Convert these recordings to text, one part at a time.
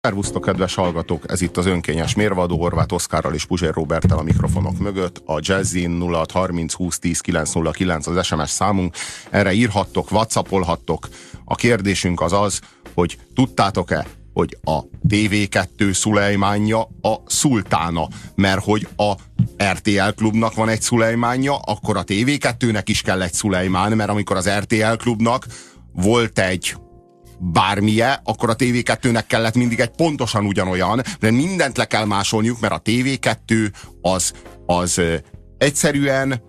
Szervusztok, kedves hallgatók! Ez itt az önkényes mérvadó, Horváth Oszkárral és Puzsér Róberttel a mikrofonok mögött. A Jazzin 0630 20 10 909 az SMS számunk. Erre írhattok, whatsappolhattok. A kérdésünk az, hogy tudtátok-e, hogy a TV2 Szulejmánja a szultána? Mert hogy a RTL Klubnak van egy Szulejmánja, akkor a TV2-nek is kell egy Szulejmán, mert amikor az RTL Klubnak volt egy bármilyen, akkor a TV2-nek kellett mindig egy pontosan ugyanolyan, de mindent le kell másolniuk, mert a TV2 az egyszerűen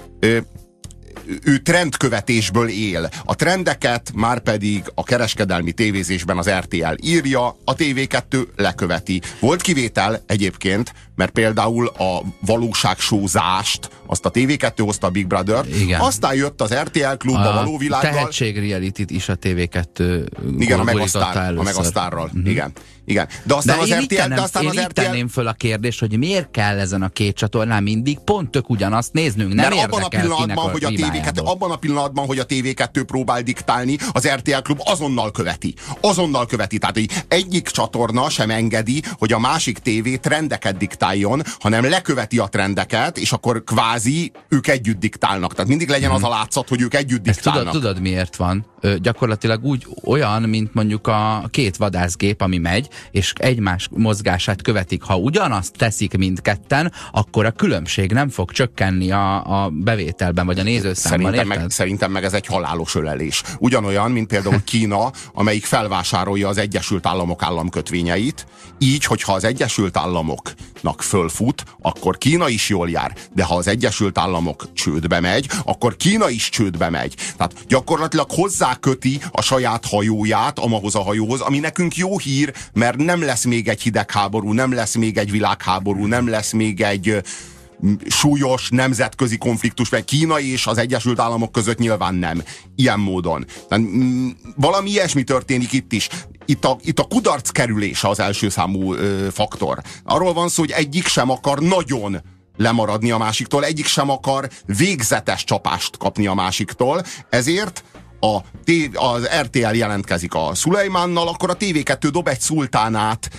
ő trendkövetésből él. A trendeket már pedig a kereskedelmi tévézésben az RTL írja, a TV2 leköveti. Volt kivétel egyébként, mert például a valóságsózást azt a TV2 hozta, a Big Brother, aztán jött az RTL Klub a való világgal. A tehetségrealityt is a TV2 igen, a Megasztárral. Igen. De aztán az RTL... Én itt tenném föl a kérdést, hogy miért kell ezen a két csatornán mindig pont tök ugyanazt néznünk. Nem érdekel, kinek a TV2, abban a pillanatban, hogy a TV2 próbál diktálni, az RTL Klub azonnal követi. Tehát, hogy egyik csatorna sem engedi, hogy a másik tévé trendeket diktáljon, hanem leköveti a trendeket, és akkor kvázi ők együtt diktálnak. Tehát mindig legyen az a látszat, hogy ők együtt diktálnak. Tudod miért van? Gyakorlatilag olyan, mint mondjuk a két vadászgép, ami megy, és egymás mozgását követik. Ha ugyanazt teszik mindketten, akkor a különbség nem fog csökkenni a bevételben, vagy a nézőszámban. Szerintem meg ez egy halálos ölelés. Ugyanolyan, mint például Kína, amelyik felvásárolja az Egyesült Államok államkötvényeit, így, hogyha az Egyesült Államoknak fölfut, akkor Kína is jól jár. De ha az Egyesült Államok csődbe megy, akkor Kína is csődbe megy. Tehát gyakorlatilag hozzáköti a saját hajóját amahoz a hajóhoz, ami nekünk jó hír, mert nem lesz még egy hidegháború, nem lesz még egy világháború, nem lesz még egy súlyos nemzetközi konfliktus, mert Kína és az Egyesült Államok között nyilván nem. Ilyen módon. Valami ilyesmi történik itt is. Itt a kudarc kerülése az első számú faktor. Arról van szó, hogy egyik sem akar nagyon lemaradni a másiktól, egyik sem akar végzetes csapást kapni a másiktól, ezért az RTL jelentkezik a Szulejmánnal, akkor a TV2 dob egy szultánát,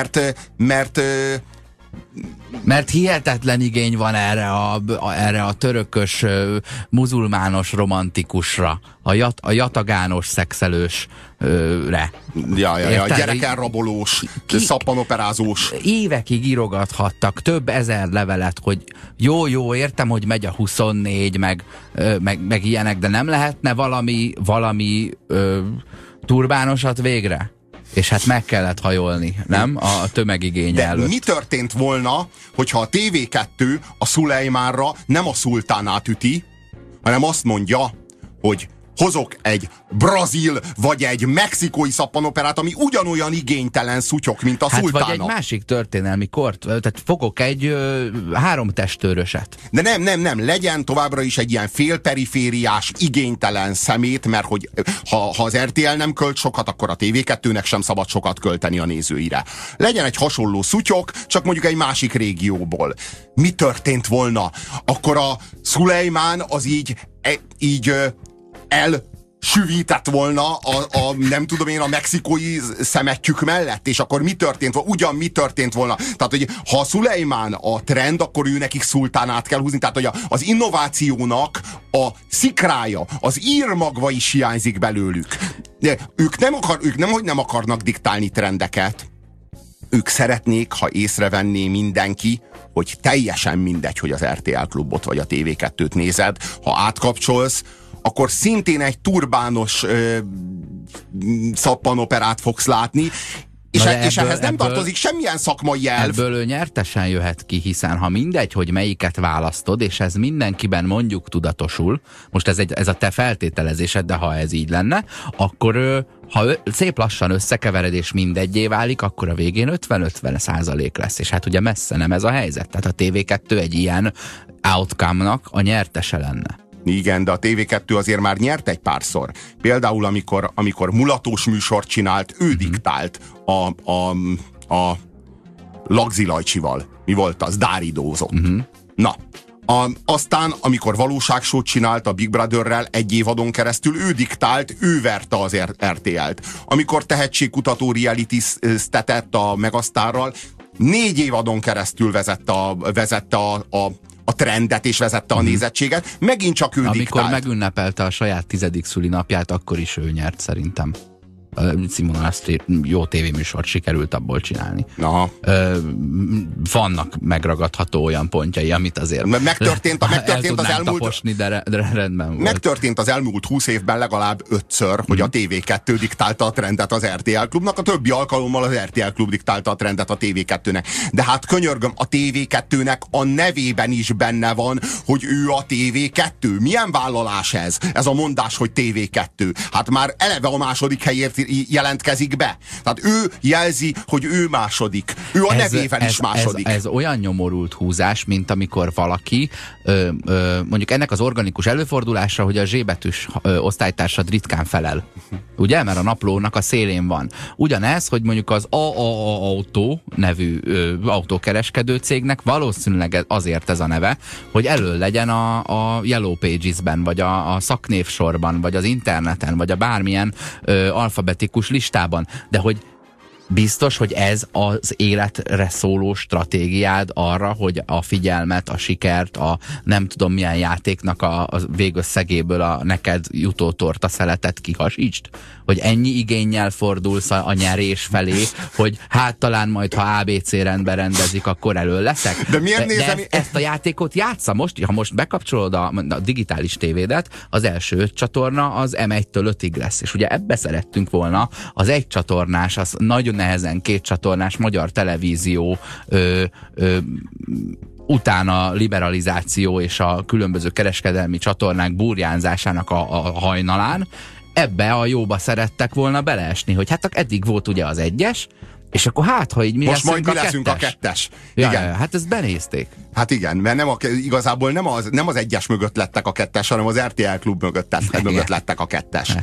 mert hihetetlen igény van erre a törökös, muzulmános romantikusra, a jatagános szexelősre. Gyerekelrabolós, szappanoperázós. Évekig írogathattak több ezer levelet, hogy jó, értem, hogy megy a 24, meg ilyenek, de nem lehetne valami turbánosat végre? És hát meg kellett hajolni, nem? A tömegigény előtt. De mi történt volna, hogyha a TV2 a Szulejmánra nem a szultánát üti, hanem azt mondja, hogy hozok egy brazil vagy egy mexikói szappanoperát, ami ugyanolyan igénytelen szutyok, mint a szultána. Vagy egy másik történelmi kort, tehát fogok egy 3 testőröset. De nem, legyen továbbra is egy ilyen félperifériás, igénytelen szemét, mert hogy ha az RTL nem költ sokat, akkor a TV2-nek sem szabad sokat költeni a nézőire. Legyen egy hasonló szutyok, csak mondjuk egy másik régióból. Mi történt volna? Akkor a Szulejmán az így elsüvített volna a nem tudom én, a mexikói szemetjük mellett, és akkor mi történt volna? Mi történt volna? Tehát, hogy ha a Szulejmán a trend, akkor ő nekik szultánát kell húzni. Tehát, hogy az innovációnak a szikrája, az írmagva is hiányzik belőlük. Ők nem akarnak diktálni trendeket. Ők szeretnék, ha észrevenné mindenki, hogy teljesen mindegy, hogy az RTL Klubot vagy a TV2-t nézed. Ha átkapcsolsz, akkor szintén egy turbános szappanoperát fogsz látni, és ehhez nem tartozik semmilyen szakmai elv. Ebből ő nyertesen jöhet ki, hiszen ha mindegy, hogy melyiket választod, és ez mindenkiben mondjuk tudatosul, most ez a te feltételezésed, de ha ez így lenne, akkor ha szép lassan összekevered és mindegyé válik, akkor a végén 50-50% lesz. És hát ugye messze nem ez a helyzet. Tehát a TV2 egy ilyen outcome-nak a nyertese lenne. Igen, de a TV2 azért már nyert egy párszor. Például, amikor mulatós műsort csinált, ő diktált a Lagzi Lajcsival. Mi volt az? Dáridózott. Na, Aztán, amikor valóságsót csinált a Big Brotherrel, egy évadon keresztül ő diktált, ő verte az RTL-t. Amikor tehetségkutató reality-ztetett a Megasztárral, 4 évadon keresztül vezette a trendet, és vezette a nézettséget. Megint csak ő amikor diktált. megünnepelte a saját 10. szülinapját, akkor is ő nyert szerintem. Simona azt jó tévéműsort sikerült abból csinálni. Vannak megragadható olyan pontjai, amit azért megtörtént az elmúlt taposni, de rendben volt. Megtörtént az elmúlt 20 évben legalább 5-ször, hogy a TV2 diktálta a trendet az RTL Klubnak, a többi alkalommal az RTL Klub diktálta a trendet a TV2-nek. De hát könyörgöm, a TV2-nek a nevében is benne van, hogy ő a TV2. Milyen vállalás ez? Ez a mondás, hogy TV2. Hát már eleve a második helyért jelentkezik be. Tehát ő jelzi, hogy ő második. Ő a nevében is második. Ez olyan nyomorult húzás, mint amikor valaki mondjuk ennek az organikus előfordulásra, hogy a zsébetűs osztálytársad ritkán felel. Ugye? Mert a naplónak a szélén van. Ugyanez, hogy mondjuk az AAA Autó nevű autókereskedő cégnek valószínűleg azért ez a neve, hogy elő legyen a Yellow Pages-ben, vagy a szaknévsorban, vagy az interneten, vagy a bármilyen alfabetikus listában. De hogy biztos, hogy ez az életre szóló stratégiád arra, hogy a figyelmet, a sikert, a nem tudom milyen játéknak a végösszegéből a neked jutó tortaszeletet kihasítsd? Hogy ennyi igénnyel fordulsz a nyerés felé, hogy hát talán majd, ha ABC rendben rendezik, akkor elő leszek? De miért nézem? De ezt a játékot játsza most, ha most bekapcsolod a digitális tévédet, az első 5 csatorna az M1-től 5-ig lesz. És ugye ebbe szerettünk volna az egy csatornás, az nagyon nehezen 2 csatornás magyar televízió utána liberalizáció és a különböző kereskedelmi csatornák burjánzásának a hajnalán ebbe a jóba szerettek volna beleesni, hogy hát eddig volt ugye az 1-es, és akkor hát, ha így mi most leszünk, majd mi leszünk a 2-es. Igen. Ja, hát ezt benézték. Hát igen, mert igazából nem az 1-es mögött lettek a 2-es, hanem az RTL Klub mögött lettek a 2-es.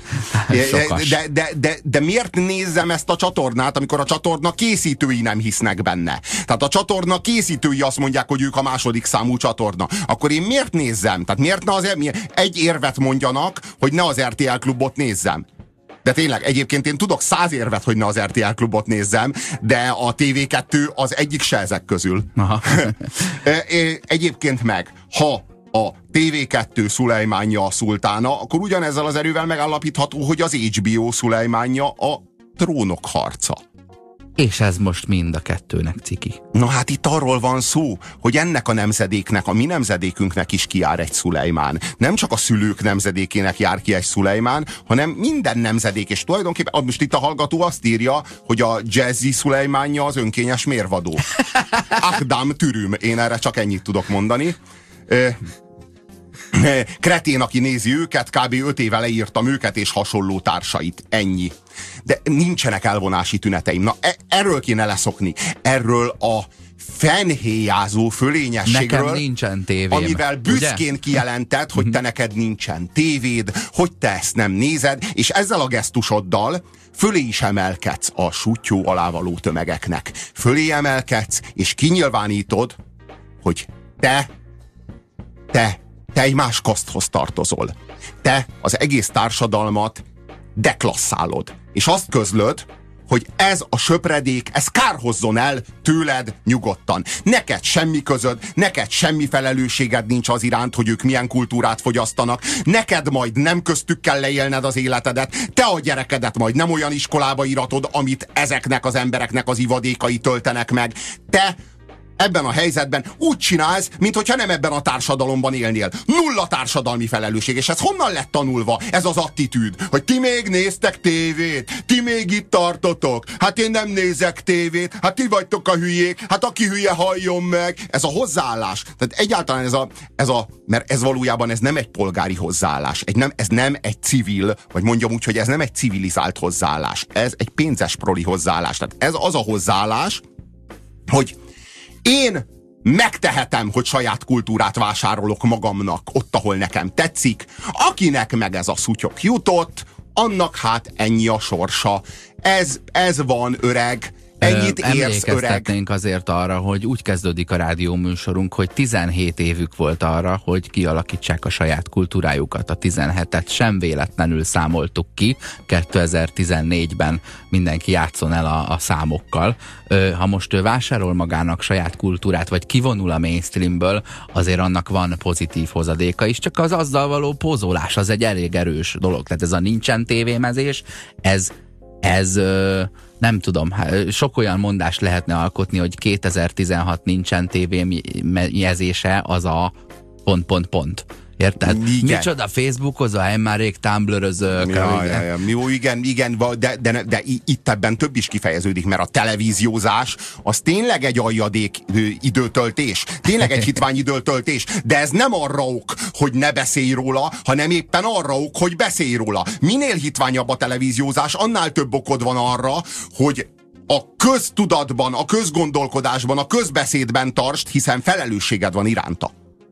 De miért nézzem ezt a csatornát, amikor a csatorna készítői nem hisznek benne? Tehát a csatorna készítői azt mondják, hogy ők a második számú csatorna. Akkor én miért nézzem? Tehát miért ne egy érvet mondjanak, hogy ne az RTL Klubot nézzem? De tényleg, egyébként én tudok 100 érvet, hogy ne az RTL Klubot nézzem, de a TV2 az egyik se ezek közül. Egyébként meg, ha a TV2 Szulejmánja a szultána, akkor ugyanezzel az erővel megállapítható, hogy az HBO Szulejmánja a Trónok harca. És ez most mind a kettőnek ciki. Na hát itt arról van szó, hogy ennek a nemzedéknek, a mi nemzedékünknek is kijár egy Szulejmán. Nem csak a szülők nemzedékének jár ki egy Szulejmán, hanem minden nemzedék. És tulajdonképpen most itt a hallgató azt írja, hogy a Jazzy Szulejmánja az önkényes mérvadó. Akdam Türüm. Én erre csak ennyit tudok mondani. Kretén, aki nézi őket, kb. 5 éve leírtam őket és hasonló társait. Ennyi. De nincsenek elvonási tüneteim. Na, erről kéne leszokni. Erről a fenhéjázó fölényességről, nekem nincsen tévém, amivel büszkén ugye? kijelentett, hogy te neked nincsen tévéd, hogy te ezt nem nézed, és ezzel a gesztusoddal fölé is emelkedsz a suttyó alávaló tömegeknek. Fölé emelkedsz, és kinyilvánítod, hogy te egy más kaszthoz tartozol. Te az egész társadalmat deklasszálod. És azt közlöd, hogy ez a söpredék, ez kárhozzon el tőled nyugodtan. Neked semmi közöd, neked semmi felelősséged nincs az iránt, hogy ők milyen kultúrát fogyasztanak. Neked majd nem köztük kell leélned az életedet. Te a gyerekedet majd nem olyan iskolába iratod, amit ezeknek az embereknek az ivadékai töltenek meg. Te ebben a helyzetben úgy csinálsz, minthogyha nem ebben a társadalomban élnél. Nulla társadalmi felelősség. És ez honnan lett tanulva? Ez az attitűd, hogy ti még néztek tévét, ti még itt tartotok, hát én nem nézek tévét, hát ti vagytok a hülyék, hát aki hülye halljon meg. Ez a hozzáállás. Tehát egyáltalán mert ez valójában ez nem egy polgári hozzáállás. Ez nem egy civil, vagy mondjam úgy, hogy ez nem egy civilizált hozzáállás. Ez egy pénzes proli hozzáállás. Tehát ez az a hozzáállás, hogy én megtehetem, hogy saját kultúrát vásárolok magamnak ott, ahol nekem tetszik. Akinek meg ez a szutyok jutott, annak hát ennyi a sorsa. Ez van, öreg. Ennyit érsz, öreg. Emlékeztetnénk azért arra, hogy úgy kezdődik a rádióműsorunk, hogy 17 évük volt arra, hogy kialakítsák a saját kultúrájukat. A 17-et sem véletlenül számoltuk ki. 2014-ben mindenki játszon el a számokkal. Ha most ő vásárol magának saját kultúrát, vagy kivonul a mainstreamből, azért annak van pozitív hozadéka is, csak az azzal való pózolás az egy elég erős dolog. Tehát ez a nincsen tévémezés, ez nem tudom, sok olyan mondást lehetne alkotni, hogy 2016 nincsen tévémezése, az a ... Érted? Igen. Micsoda Facebookozol, én már rég Tumblr-özök. Jó, igen, de itt ebben több is kifejeződik, mert a televíziózás az tényleg egy aljadék időtöltés, tényleg egy hitvány időtöltés, de ez nem arra ok, hogy ne beszélj róla, hanem éppen arra ok, hogy beszélj róla. Minél hitványabb a televíziózás, annál több okod van arra, hogy a köztudatban, a közgondolkodásban, a közbeszédben tartsd, hiszen felelősséged van iránta.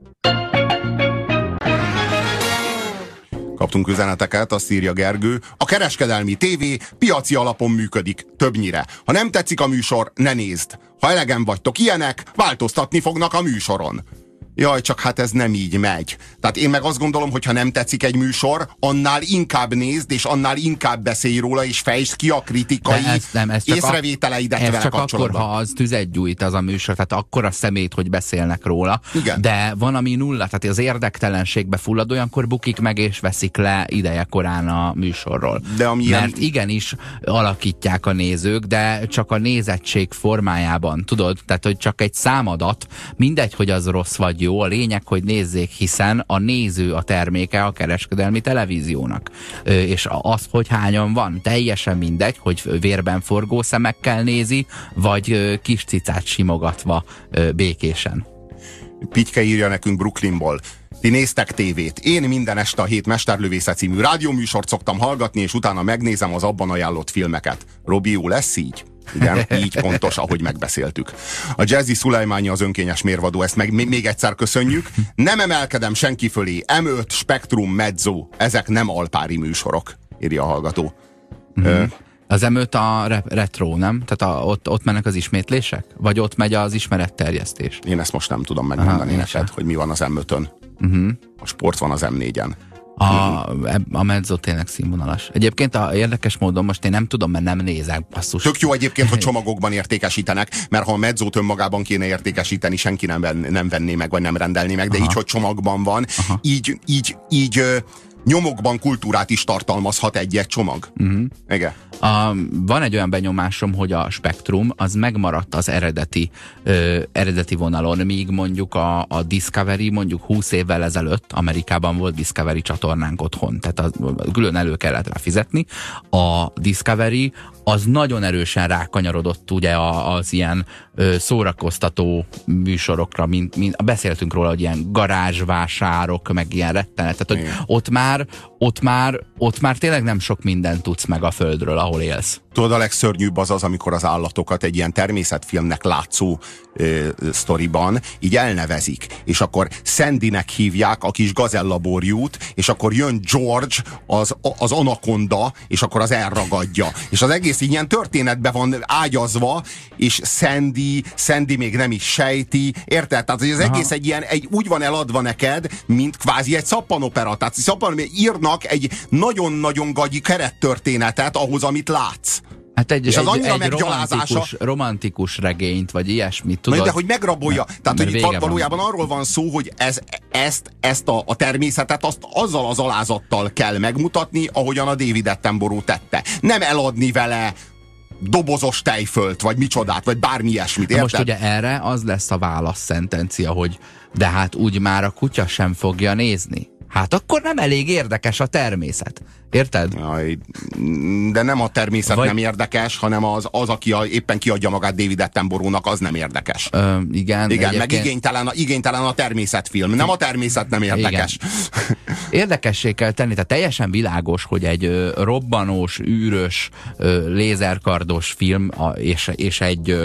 Kaptunk üzeneteket, azt írja Gergő. A kereskedelmi tévé piaci alapon működik, többnyire. Ha nem tetszik a műsor, ne nézd. Ha elegen vagytok ilyenek, változtatni fognak a műsoron. Jaj, csak hát ez nem így megy. Tehát én meg azt gondolom, hogy ha nem tetszik egy műsor, annál inkább nézd, és annál inkább beszélj róla, és fejtsd ki a kritikai észrevételeidet vele kapcsolatban. Csak akkor, ha az tüzet gyújt az a műsor, tehát akkor a szemét, hogy beszélnek róla. Igen. De van, ami nulla, tehát az érdektelenségbe fullad, olyankor bukik meg, és veszik le ideje korán a műsorról. De mert igenis alakítják a nézők, de csak a nézettség formájában, tudod? Tehát, hogy csak egy számadat, mindegy, hogy az rossz vagy jó, a lényeg, hogy nézzék, hiszen a néző a terméke a kereskedelmi televíziónak. És az, hogy hányan van, teljesen mindegy, hogy vérben forgó szemekkel nézi, vagy kis cicát simogatva békésen. Pityke írja nekünk Brooklynból. Ti néztek tévét. Én minden este a Hét Mesterlövésze című rádióműsort szoktam hallgatni, és utána megnézem az abban ajánlott filmeket. Robi, jó lesz így? Igen, így pontos, ahogy megbeszéltük. A Jazzy Szulajmányi az önkényes mérvadó, ezt meg még egyszer köszönjük. Nem emelkedem senki fölé. M5, Spektrum, Mezzo, ezek nem alpári műsorok, írja a hallgató. Az M5 a retro, nem? Tehát ott mennek az ismétlések? Vagy ott megy az ismeretterjesztés? Én ezt most nem tudom megmondani neked, hogy mi van az M5-ön. A sport van az M4-en. A Mezzo tényleg színvonalas. Egyébként érdekes módon most én nem tudom, mert nem nézek, basszus. Tök jó egyébként, hogy csomagokban értékesítenek, mert ha a Mezzót önmagában kéne értékesíteni, senki nem venné meg, vagy nem rendelné meg, de így, hogy csomagban van, így nyomokban kultúrát is tartalmazhat egy-egy csomag. Igen. Van egy olyan benyomásom, hogy a Spektrum az megmaradt az eredeti vonalon, míg mondjuk a Discovery mondjuk 20 évvel ezelőtt Amerikában volt Discovery csatornánk otthon, tehát külön elő kellett rá fizetni. A Discovery az nagyon erősen rákanyarodott ugye az ilyen szórakoztató műsorokra, mint beszéltünk róla, hogy ilyen garázsvásárok, meg ilyen rettenet, tehát hogy ott már tényleg nem sok mindent tudsz meg a földről, ahol élsz. Tudod, a legszörnyűbb az, amikor az állatokat egy ilyen természetfilmnek látszó sztoriban így elnevezik, és akkor Sandynek hívják a kis gazellaborjút, és akkor jön George, az anakonda, és akkor az elragadja. És az egész ilyen történetbe van ágyazva, és Sandy még nem is sejti, érted? Tehát az egész úgy van eladva neked, mint kvázi egy szappanopera. Tehát írnak egy nagyon-nagyon gagyi kerettörténetet ahhoz, amit látsz. Hát egy romantikus regényt, vagy ilyesmit, tudod? De hogy megrabolja. Tehát, hogy itt valójában arról van szó, hogy ezt a természetet azzal az alázattal kell megmutatni, ahogyan a David Attenborough tette. Nem eladni vele dobozos tejfölt, vagy micsodát, vagy bármi ilyesmit, érted? Most ugye erre az lesz a válaszszentencia, hogy de hát úgy már a kutya sem fogja nézni. Hát akkor nem elég érdekes a természet. Érted? Jaj, de nem a természet nem érdekes, hanem az aki éppen kiadja magát David Attenborough-nak, az nem érdekes. Igen, meg igénytelen a természetfilm. Nem a természet nem érdekes. Érdekessé kell tenni, tehát teljesen világos, hogy egy robbanós, űrös, lézerkardos film és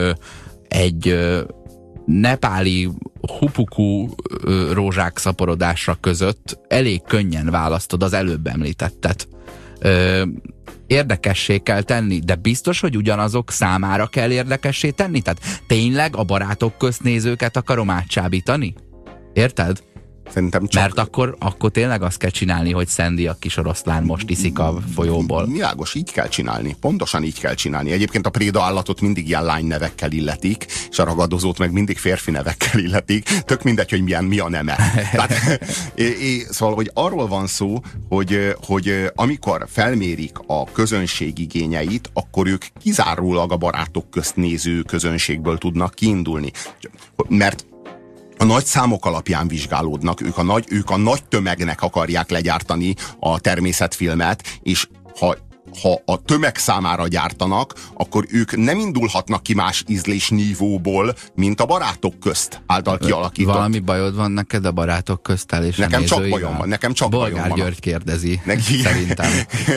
egy nepáli hupuku rózsák szaporodásra között elég könnyen választod az előbb említettet. érdekessé kell tenni, de biztos, hogy ugyanazok számára kell érdekessé tenni? Tehát tényleg a barátok közt nézőket akarom átcsábítani? Érted? Szerintem csak... Mert akkor tényleg azt kell csinálni, hogy Sandy a kis oroszlán most iszik a folyóból. Világos, így kell csinálni. Pontosan így kell csinálni. Egyébként a préda állatot mindig ilyen lány nevekkel illetik, és a ragadozót meg mindig férfi nevekkel illetik. Tök mindegy, hogy mi a neme. Tehát, szóval, hogy arról van szó, hogy amikor felmérik a közönség igényeit, akkor ők kizárólag a barátok közt néző közönségből tudnak kiindulni. Mert a nagy számok alapján vizsgálódnak, ők a nagy tömegnek akarják legyártani a természetfilmet, és ha a tömeg számára gyártanak, akkor ők nem indulhatnak ki más ízlésnívóból, mint a barátok közt által kialakított. Valami bajod van neked a barátok köztel és nekem csak bajom van, nekem csak bajom van. Bolgár György kérdezi, neki... szerintem.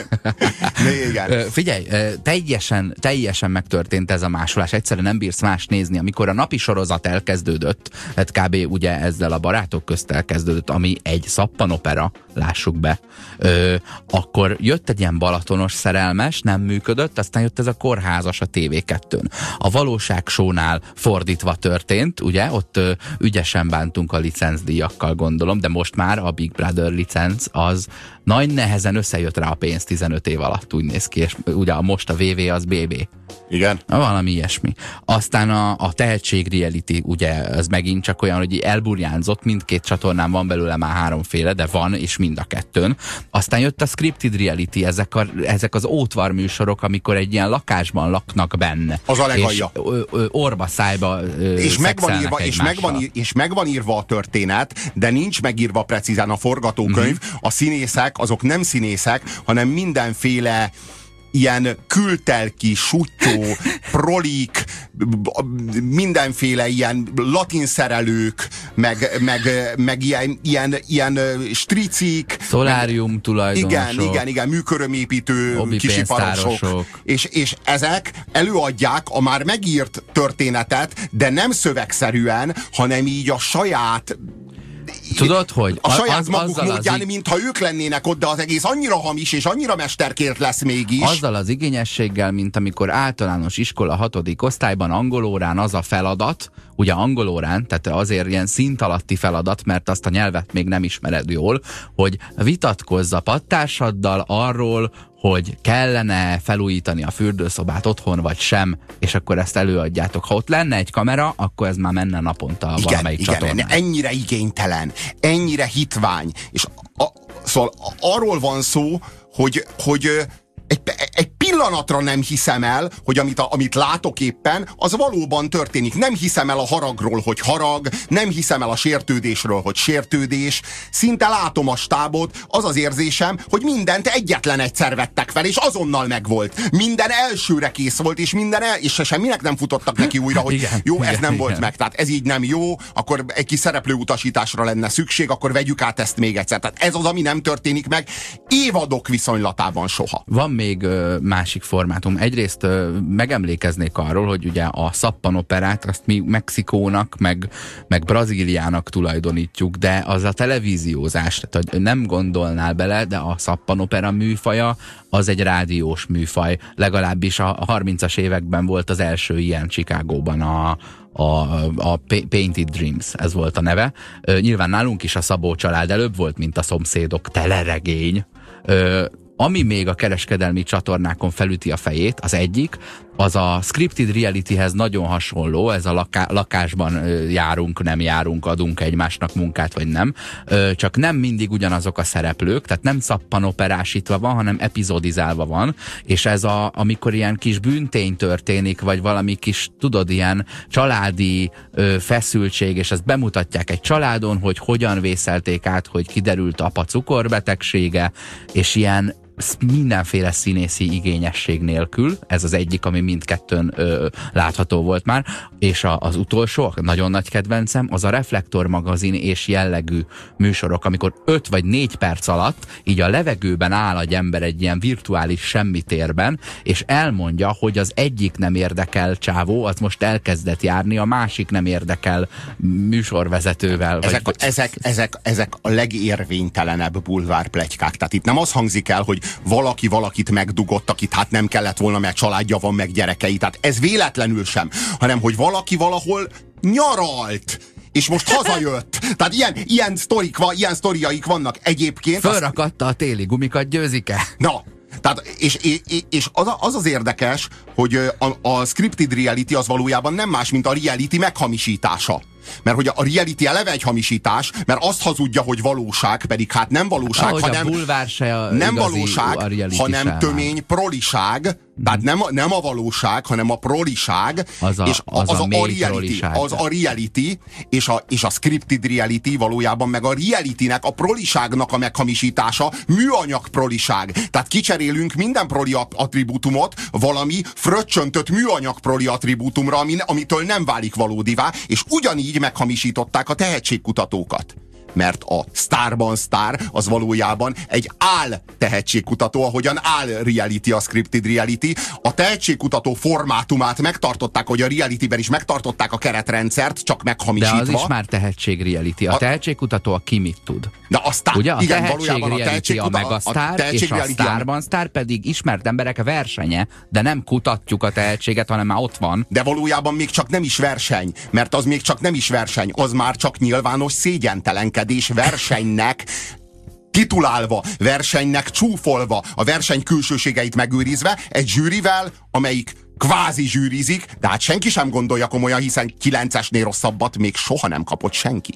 Igen. Figyelj, teljesen megtörtént ez a másolás. Egyszerűen nem bírsz más nézni. Amikor a napi sorozat elkezdődött, hát kb. Ugye ezzel a barátok közt elkezdődött, ami egy szappanopera, lássuk be, akkor jött egy ilyen balatonos szerelmes, nem működött, aztán jött ez a kórházas a TV2-n. A valóság shownál fordítva történt, ugye, ott ügyesen bántunk a licencdíjakkal, gondolom, de most már a Big Brother licenc az nagy nehezen összejött rá a pénz 15 év alatt, úgy néz ki, és ugye most a VV az BB. Igen. Valami ilyesmi. Aztán a tehetség reality, ugye, ez megint csak olyan, hogy elburjánzott, mindkét csatornán van belőle már 3 féle, de van, és mind a kettőn. Aztán jött a scripted reality, ezek az ótvar műsorok, amikor egy ilyen lakásban laknak benne. Az a legalja. És orba szájba és megvan írva a történet, de nincs megírva precízen a forgatókönyv. A színészek, azok nem színészek, hanem mindenféle ilyen kültelki, suttyó, prolik, mindenféle ilyen latinszerelők, meg ilyen stricik. Szolárium tulajdonosok. Igen, műkörömépítő kisiparosok. És ezek előadják a már megírt történetet, de nem szövegszerűen, hanem így a saját... Tudod, hogy a saját maguk módján, mintha ők lennének ott, de az egész annyira hamis és annyira mesterkért lesz mégis. Azzal az igényességgel, mint amikor általános iskola 6. osztályban angolórán az a feladat, ugye angolórán, tehát azért ilyen szint alatti feladat, mert azt a nyelvet még nem ismered jól, hogy vitatkozz a padtársaddal arról, hogy kellene felújítani a fürdőszobát otthon, vagy sem, és akkor ezt előadjátok. Ha ott lenne egy kamera, akkor ez már menne naponta valamelyik csatornán. Igen, ennyire igénytelen, ennyire hitvány. És szóval arról van szó, hogy egy pillanatra nem hiszem el, hogy amit látok éppen, az valóban történik. Nem hiszem el a haragról, hogy harag, nem hiszem el a sértődésről, hogy sértődés. Szinte látom a stábot, az az érzésem, hogy mindent egyetlen egyszer vettek fel, és azonnal megvolt. Minden elsőre kész volt, és semminek nem futottak neki újra, hogy igen, ez nem volt meg. Tehát ez így nem jó, akkor egy kis szereplőutasításra lenne szükség, akkor vegyük át ezt még egyszer. Tehát ez az, ami nem történik meg évadok viszonylatában soha. Van még másik formátum. Egyrészt megemlékeznék arról, hogy ugye a szappanoperát azt mi Mexikónak, meg Brazíliának tulajdonítjuk, de az a televíziózás, tehát nem gondolnál bele, de a szappanopera műfaja az egy rádiós műfaj. Legalábbis a 30-as években volt az első ilyen Chicagóban a Painted Dreams, ez volt a neve. Nyilván nálunk is a Szabó család előbb volt, mint a Szomszédok teleregény. Ami még a kereskedelmi csatornákon felüti a fejét, az egyik, az a scripted realityhez nagyon hasonló, ez a lakásban járunk, nem járunk, adunk egymásnak munkát, vagy nem. Csak nem mindig ugyanazok a szereplők, tehát nem szappanoperásítva van, hanem epizodizálva van, és ez amikor ilyen kis bűntény történik, vagy valami kis, tudod, ilyen családi feszültség, és ezt bemutatják egy családon, hogy hogyan vészelték át, hogy kiderült apa cukorbetegsége, és ilyen mindenféle színészi igényesség nélkül, ez az egyik, ami mindkettőn látható volt már, és az utolsó, nagyon nagy kedvencem, az a Reflektor magazin és jellegű műsorok, amikor 5 vagy 4 perc alatt így a levegőben áll egy ember egy ilyen virtuális semmitérben, és elmondja, hogy az egyik nem érdekel csávó, az most elkezdett járni, a másik nem érdekel műsorvezetővel. Ezek a legérvénytelenebb bulvárpletykák. Tehát itt nem az hangzik el, hogy valaki valakit megdugott, akit hát nem kellett volna, mert családja van, meg gyerekei. Tehát ez véletlenül sem, hanem hogy valaki valahol nyaralt, és most hazajött. Tehát ilyen sztoriaik vannak egyébként. Fölrakatta a téli gumikat, győzik-e? Na, tehát, és az érdekes, hogy a scripted reality az valójában nem más, mint a reality meghamisítása. Mert hogy a reality eleve egy hamisítás, mert azt hazudja, hogy valóság, pedig hát nem valóság, hanem nem valóság, hanem tömény proliság. Tehát nem a valóság, hanem a proliság, az a reality, és a scripted reality valójában meg a realitynek, a proliságnak a meghamisítása, műanyag proliság. Tehát kicserélünk minden proli attribútumot valami fröccsöntött műanyag proli attribútumra, amitől nem válik valódivá, és ugyanígy meghamisították a tehetségkutatókat. Mert a sztárban sztár az valójában egy tehetségkutató, ahogyan reality a scripted reality. A tehetségkutató formátumát megtartották, hogy a realityben is megtartották a keretrendszert, csak meghamisítva. De az is már tehetség reality. A tehetségkutató a ki mit tud. De aztán, ugye a igen, tehetség reality a megasztár, és a sztárban sztár pedig ismert emberek versenye, de nem kutatjuk a tehetséget, hanem már ott van. De valójában még csak nem is verseny, mert az még csak nem is verseny, az már csak nyilvános szégyentelenkedés versenynek titulálva, versenynek csúfolva, a verseny külsőségeit megőrizve, egy zsűrivel, amelyik kvázi zsűrizik, de hát senki sem gondolja komolyan, hiszen 9-esnél rosszabbat még soha nem kapott senki.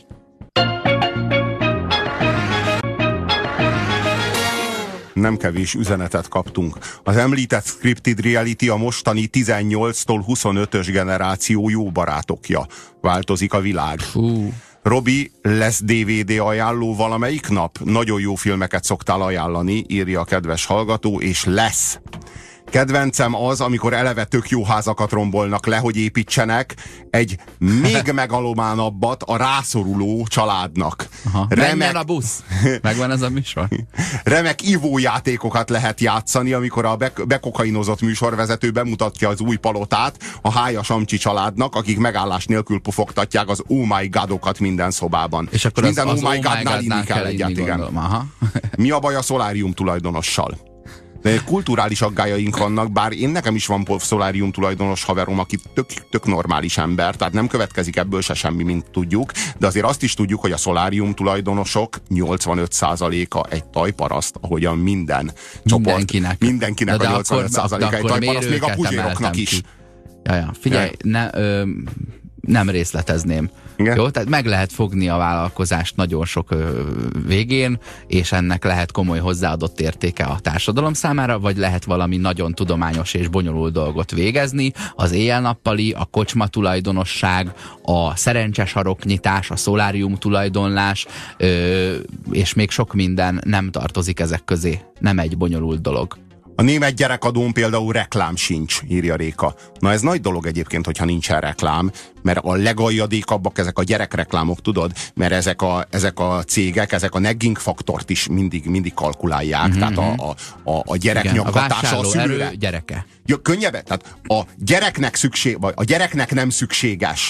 Nem kevés üzenetet kaptunk. Az említett scripted reality a mostani 18-tól 25-ös generáció jó barátokja. Változik a világ. Robi, lesz DVD ajánló valamelyik nap? Nagyon jó filmeket szoktál ajánlani, írja a kedves hallgató, és lesz. Kedvencem az, amikor eleve tök jó házakat rombolnak le, hogy építsenek egy még megalománabbat a rászoruló családnak. Menjen a busz! Megvan ez a műsor? Remek ivójátékokat lehet játszani, amikor a bekokainozott műsorvezető bemutatja az új palotát a Hájas Amcsi családnak, akik megállás nélkül pufogtatják az Oh my God-okat minden szobában. És akkor minden az Oh my God-nál inni kell egyet, igen. Mi a baj a szolárium tulajdonossal? De kulturális aggájaink vannak, bár nekem is van szolárium tulajdonos haverom, aki tök normális ember, tehát nem következik ebből se semmi, mint tudjuk, de azért azt is tudjuk, hogy a szolárium tulajdonosok 85%-a egy tajparaszt, ahogyan minden csoport. Mindenkinek a 85%-a egy tajparaszt, még a puzséroknak is. Ja. Figyelj, nem részletezném. Igen? Jó, tehát meg lehet fogni a vállalkozást nagyon sok végén, és ennek lehet komoly hozzáadott értéke a társadalom számára, vagy lehet valami nagyon tudományos és bonyolult dolgot végezni. Az éjjel-nappali, a kocsma tulajdonosság, a szerencses saroknyitás, a szolárium tulajdonlás, és még sok minden nem tartozik ezek közé. Nem egy bonyolult dolog. A német gyerekadón például reklám sincs, írja Réka. Na ez nagy dolog egyébként, hogyha nincsen reklám, mert a legaljadékabbak ezek a gyerekreklámok, tudod? Mert ezek a cégek, ezek a nagging faktort is mindig kalkulálják. Tehát a gyerek nyaggatása a szülőre. Gyereke. Ja, könnyebb, tehát a gyereknek nem szükséges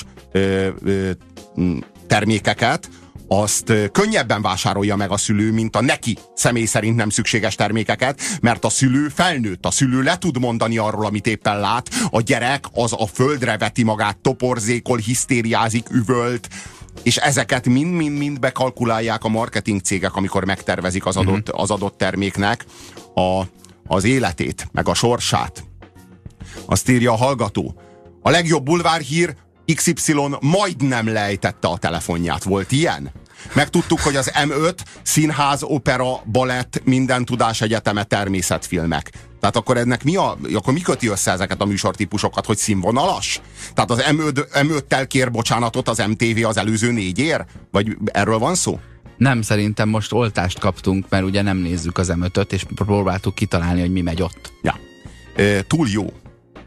termékeket, azt könnyebben vásárolja meg a szülő, mint a neki személy szerint nem szükséges termékeket, mert a szülő felnőtt, a szülő le tud mondani arról, amit éppen lát, a gyerek az a földre veti magát, toporzékol, hisztériázik, üvölt, és ezeket mind bekalkulálják a marketing cégek, amikor megtervezik az adott terméknek az életét, meg a sorsát. Azt írja a hallgató. A legjobb bulvárhír, XY majdnem lejtette a telefonját. Volt ilyen? Megtudtuk, hogy az M5 színház, opera, balett, minden tudás egyeteme, természetfilmek. Tehát akkor ennek akkor mi köti össze ezeket a műsortípusokat, hogy színvonalas? Tehát az M5-tel kér bocsánatot az MTV az előző 4-ért? Vagy erről van szó? Nem, szerintem most oltást kaptunk, mert ugye nem nézzük az M5-öt, és próbáltuk kitalálni, hogy mi megy ott. Ja. Túl jó.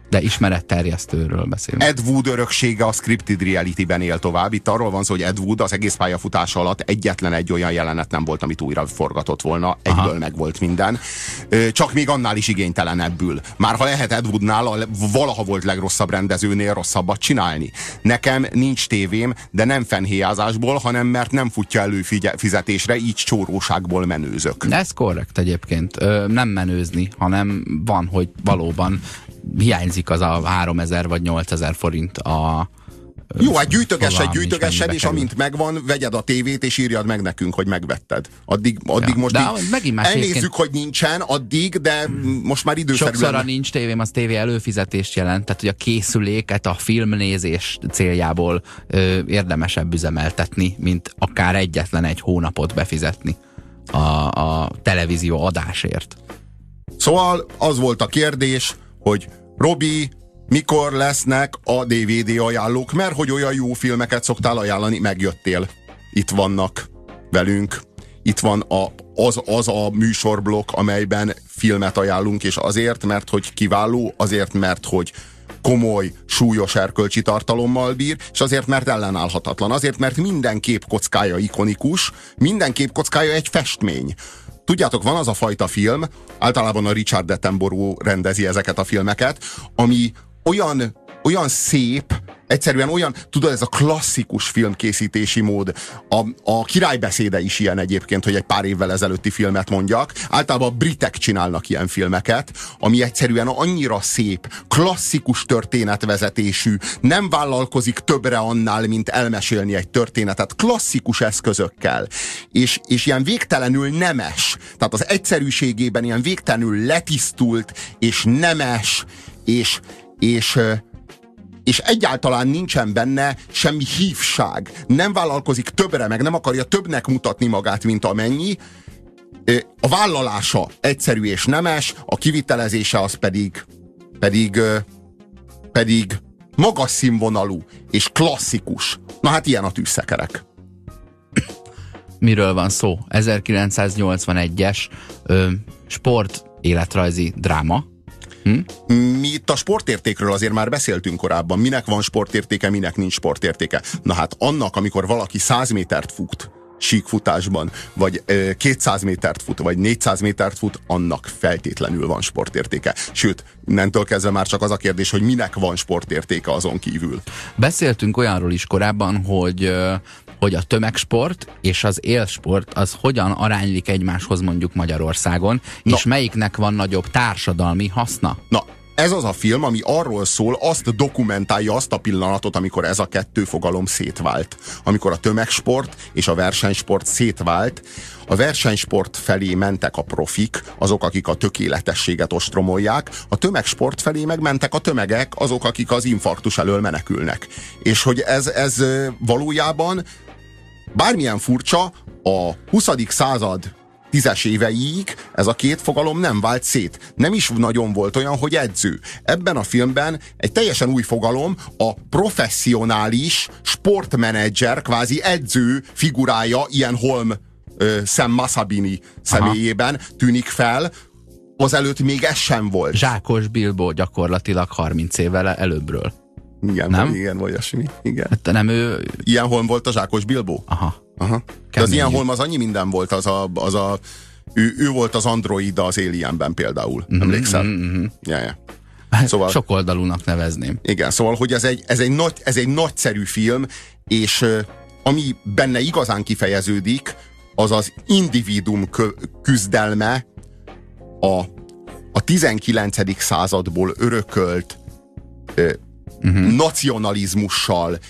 De ismeretterjesztőről beszélünk. Ed Wood öröksége a scripted reality-ben él tovább. Itt arról van szó, hogy Ed Wood az egész pályafutása alatt egyetlen egy olyan jelenet nem volt, amit újra forgatott volna. Egyből meg volt minden. Csak még annál is igénytelenebbül. Már ha lehet Ed Woodnál a valaha volt legrosszabb rendezőnél rosszabbat csinálni. Nekem nincs tévém, de nem fenhéjázásból, hanem mert nem futja előfizetésre, így csóróságból menőzök. Ez korrekt egyébként. Nem menőzni, hanem van, hogy valóban hiányzik az a 3000 vagy 8000 forint a... Jó, hát gyűjtögessed, és amint megvan, vegyed a tévét, és írjad meg nekünk, hogy megvetted. Addig most elnézzük, hogy nincsen, addig, de most már időszerűen... Sokszor nincs tévém, az tévé előfizetést jelent, tehát hogy a készüléket a filmnézés céljából érdemesebb üzemeltetni, mint akár egyetlen egy hónapot befizetni a televízió adásért. Szóval az volt a kérdés, hogy Robi, mikor lesznek a DVD ajánlók, mert hogy olyan jó filmeket szoktál ajánlani, megjöttél. Itt vannak velünk. Itt van az a műsorblokk, amelyben filmet ajánlunk, és azért, mert hogy kiváló, azért, mert hogy komoly, súlyos erkölcsi tartalommal bír, és azért, mert ellenállhatatlan. Azért, mert minden képkockája ikonikus, minden képkockája egy festmény. Tudjátok, van az a fajta film, általában a Richard Attenborough rendezi ezeket a filmeket, ami olyan szép, egyszerűen olyan, tudod, ez a klasszikus filmkészítési mód. A királybeszéde is ilyen egyébként, hogy egy pár évvel ezelőtti filmet mondjak. Általában a britek csinálnak ilyen filmeket, ami egyszerűen annyira szép, klasszikus történetvezetésű, nem vállalkozik többre annál, mint elmesélni egy történetet, klasszikus eszközökkel. És ilyen végtelenül nemes, tehát az egyszerűségében ilyen végtelenül letisztult, és nemes, és egyáltalán nincsen benne semmi hívság. Nem vállalkozik többre, meg nem akarja többnek mutatni magát, mint amennyi. A vállalása egyszerű és nemes, a kivitelezése az pedig magas színvonalú és klasszikus. Na hát ilyen a Tűzszekerek. Miről van szó? 1981-es sport életrajzi dráma. Mi itt a sportértékről azért már beszéltünk korábban. Minek van sportértéke, minek nincs sportértéke. Na hát annak, amikor valaki 100 métert fut síkfutásban, vagy 200 métert fut, vagy 400 métert fut, annak feltétlenül van sportértéke. Sőt, innentől kezdve már csak az a kérdés, hogy minek van sportértéke azon kívül. Beszéltünk olyanról is korábban, hogy a tömegsport és az élsport az hogyan aránylik egymáshoz mondjuk Magyarországon, és melyiknek van nagyobb társadalmi haszna? Na, ez az a film, ami arról szól, azt dokumentálja azt a pillanatot, amikor ez a kettő fogalom szétvált. Amikor a tömegsport és a versenysport szétvált, a versenysport felé mentek a profik, azok, akik a tökéletességet ostromolják, a tömegsport felé megmentek a tömegek, azok, akik az infarktus elől menekülnek. És hogy ez valójában bármilyen furcsa, a 20. század 10-es éveiig ez a két fogalom nem vált szét. Nem is nagyon volt olyan, hogy edző. Ebben a filmben egy teljesen új fogalom, a professzionális sportmenedzser, kvázi edző figurája, ilyen Holm Sam Masabini személyében tűnik fel. Azelőtt még ez sem volt. Zsákos Bilbó gyakorlatilag 30 évvel előbbről. Igen, nem? Igen, olyasmi. Igen. Hát nem ő... Ilyen Holm volt a Zsákos Bilbó? Aha. De az ilyen Holm az annyi minden volt, ő volt az android az Alienben például. Emlékszel? Ja. Szóval, sokoldalúnak nevezném. Igen, szóval, hogy ez egy nagyszerű film, és ami benne igazán kifejeződik, az az individuum küzdelme a 19. századból örökölt nacionalizmussal,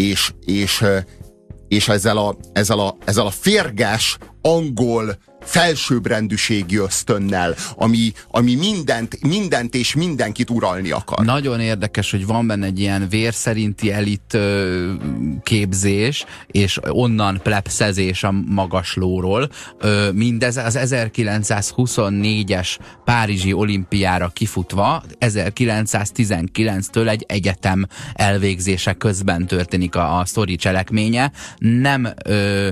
és ezzel a férges, angol felsőbbrendűségi ösztönnel, ami mindent és mindenkit uralni akar. Nagyon érdekes, hogy van benne egy ilyen vérszerinti elit képzés, és onnan plepszezés a magaslóról. Mindez az 1924-es Párizsi olimpiára kifutva, 1919-től egy egyetem elvégzése közben történik a sztori cselekménye. Nem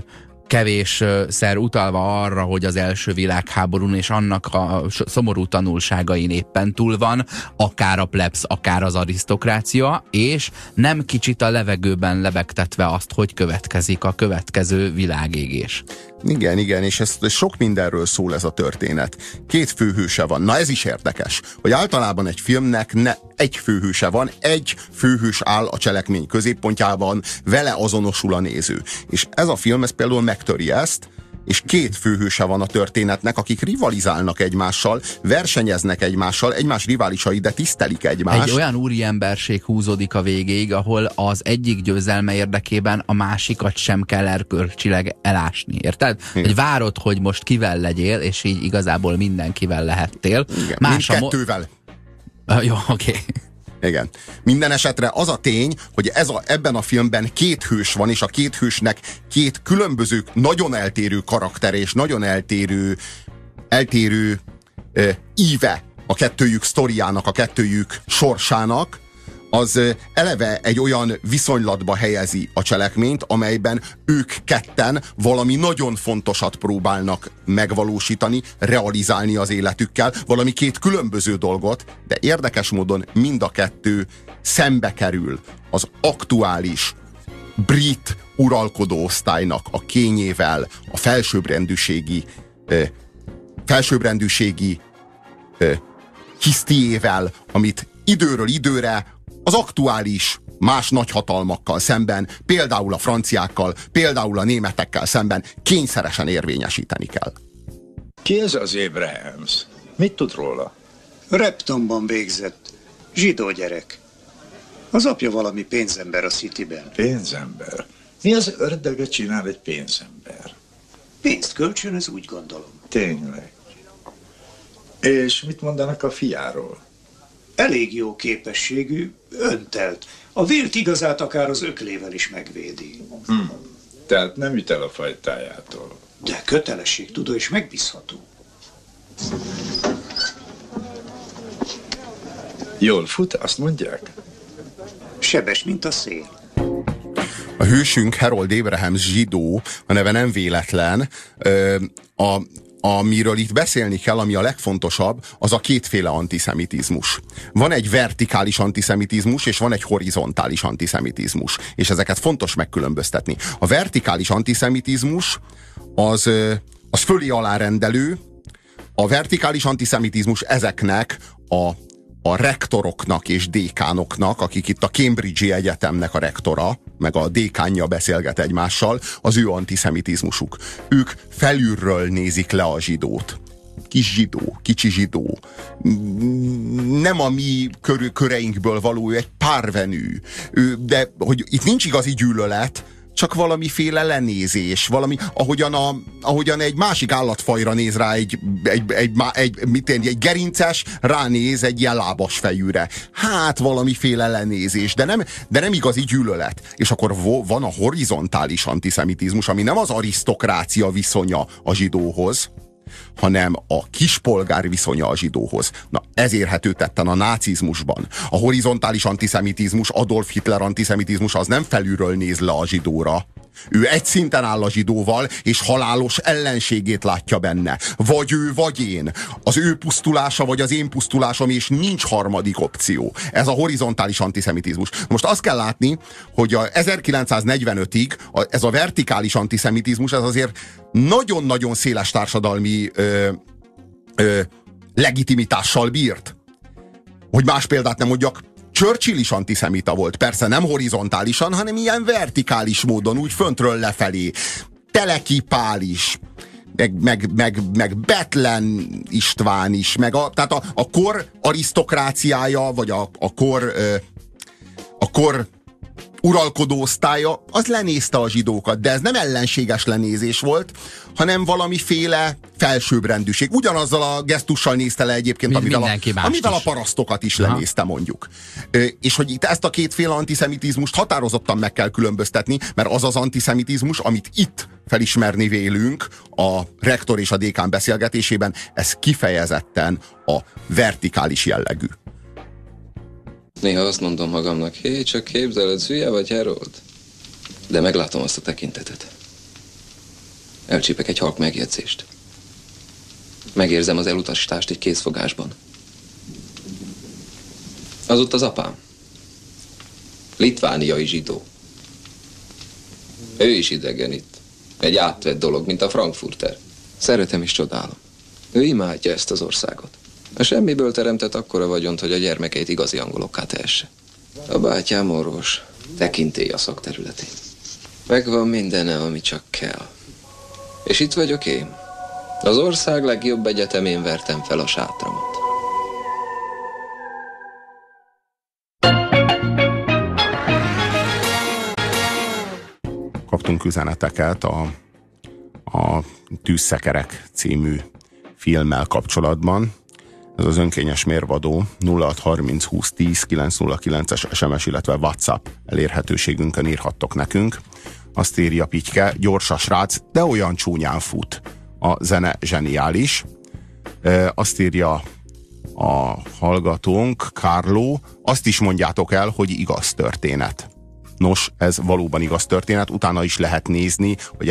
kevésszer utalva arra, hogy az első világháborún és annak a szomorú tanulságain éppen túl van, akár a plebs, akár az arisztokrácia, és nem kicsit a levegőben lebegtetve azt, hogy következik a következő világégés. Igen, és ez sok mindenről szól ez a történet. 2 főhőse van. Na ez is érdekes, hogy általában egy filmnek egy főhőse van, egy főhős áll a cselekmény középpontjában, vele azonosul a néző. És ez a film, ez például megtöri ezt, és 2 főhőse van a történetnek, akik rivalizálnak egymással, versenyeznek egymással, egymás riválisai, de tisztelik egymást. Egy olyan úriemberség húzódik a végéig, ahol az egyik győzelme érdekében a másikat sem kell erkölcsileg elásni, érted? Hogy várod, hogy most kivel legyél, és így igazából mindenkivel lehettél. Igen, mindkettővel. Jó, oké. Igen. Minden esetre az a tény, hogy ebben a filmben 2 hős van, és a 2 hősnek 2 különböző, nagyon eltérő karakter, és nagyon eltérő íve a kettőjük sztoriának, a kettőjük sorsának, az eleve egy olyan viszonylatba helyezi a cselekményt, amelyben ők ketten valami nagyon fontosat próbálnak megvalósítani, realizálni az életükkel, valami 2 különböző dolgot, de érdekes módon mind a 2 szembe kerül az aktuális brit uralkodó osztálynak a kényével, a felsőbbrendűségi hisztiével, amit időről időre az aktuális más nagyhatalmakkal szemben, például a franciákkal, például a németekkel szemben kényszeresen érvényesíteni kell. Ki ez az Abrahams? Mit tud róla? Reptonban végzett. Zsidó gyerek. Az apja valami pénzember a Cityben. Pénzember? Mi az ördögöt csinál egy pénzember? Pénzt kölcsönöz, úgy gondolom. Tényleg. És mit mondanak a fiáról? Elég jó képességű, öntelt. A vért igazát akár az öklével is megvédi. Tehát nem üt el a fajtájától. De kötelességtudó és megbízható. Jól fut, azt mondják? Sebes, mint a szél. A hősünk Harold Abrahams zsidó, a neve nem véletlen, amiről itt beszélni kell, ami a legfontosabb, az a 2 antiszemitizmus. Van egy vertikális antiszemitizmus, és van egy horizontális antiszemitizmus. És ezeket fontos megkülönböztetni. A vertikális antiszemitizmus az fölé alárendelő, a vertikális antiszemitizmus ezeknek a rektoroknak és dékánoknak, akik itt a Cambridge-i Egyetemnek a rektora, meg a dékánja beszélget egymással, az ő antiszemitizmusuk. Ők felülről nézik le a zsidót. Kis zsidó, kicsi zsidó. Nem a mi köreinkből való, egy párvenű. De hogy itt nincs igazi gyűlölet, csak valamiféle lenézés, valami, ahogyan egy másik állatfajra néz rá egy gerinces, ránéz egy ilyen lábas fejűre. Hát valamiféle lenézés, de nem igazi gyűlölet. És akkor van a horizontális antiszemitizmus, ami nem az arisztokrácia viszonya a zsidóhoz, hanem a kispolgár viszonya a zsidóhoz. Na, ez érhető tetten a nácizmusban. A horizontális antiszemitizmus, Adolf Hitler antiszemitizmus az nem felülről néz le a zsidóra. Ő egy szinten áll a zsidóval, és halálos ellenségét látja benne. Vagy ő, vagy én. Az ő pusztulása, vagy az én pusztulásom, és nincs harmadik opció. Ez a horizontális antiszemitizmus. Most azt kell látni, hogy 1945-ig ez a vertikális antiszemitizmus, ez azért nagyon-nagyon széles társadalmi legitimitással bírt. Hogy más példát nem mondjak, Churchill is antiszemita volt, persze nem horizontálisan, hanem ilyen vertikális módon, úgy föntről lefelé. Teleki Pál is, meg Bethlen István is, tehát a kor arisztokráciája, vagy a kor uralkodó osztálya, az lenézte a zsidókat, de ez nem ellenséges lenézés volt, hanem valamiféle felsőbbrendűség. Ugyanazzal a gesztussal nézte le egyébként, amivel a parasztokat is lenézte, mondjuk. És hogy itt ezt a 2 antiszemitizmust határozottan meg kell különböztetni, mert az az antiszemitizmus, amit itt felismerni vélünk a rektor és a dékán beszélgetésében, ez kifejezetten a vertikális jellegű. Néha azt mondom magamnak, hé, csak képzeled, hülye vagy, Harold? De meglátom azt a tekintetet. Elcsípek egy halk megjegyzést. Megérzem az elutasítást egy készfogásban. Az ott az apám. Litvániai zsidó. Ő is idegen itt. Egy átvett dolog, mint a frankfurter. Szeretem és csodálom. Ő imádja ezt az országot. A semmiből teremtett akkora vagyont, hogy a gyermekeit igazi angolokká tehesse. A bátyám orvos, tekintély a szakterületén. Megvan mindene, ami csak kell. És itt vagyok én. Az ország legjobb egyetemén vertem fel a sátramat. Kaptunk üzeneteket a Tűzszekerek című filmmel kapcsolatban. Ez az önkényes mérvadó 0630 20 10 909-es SMS, illetve WhatsApp elérhetőségünkön írhattok nekünk. Azt írja Pityke, gyors a srác, de olyan csúnyán fut. A zene zseniális. Azt írja a hallgatónk, Kárló, azt is mondjátok el, hogy igaz történet. Nos, ez valóban igaz történet, utána is lehet nézni, hogy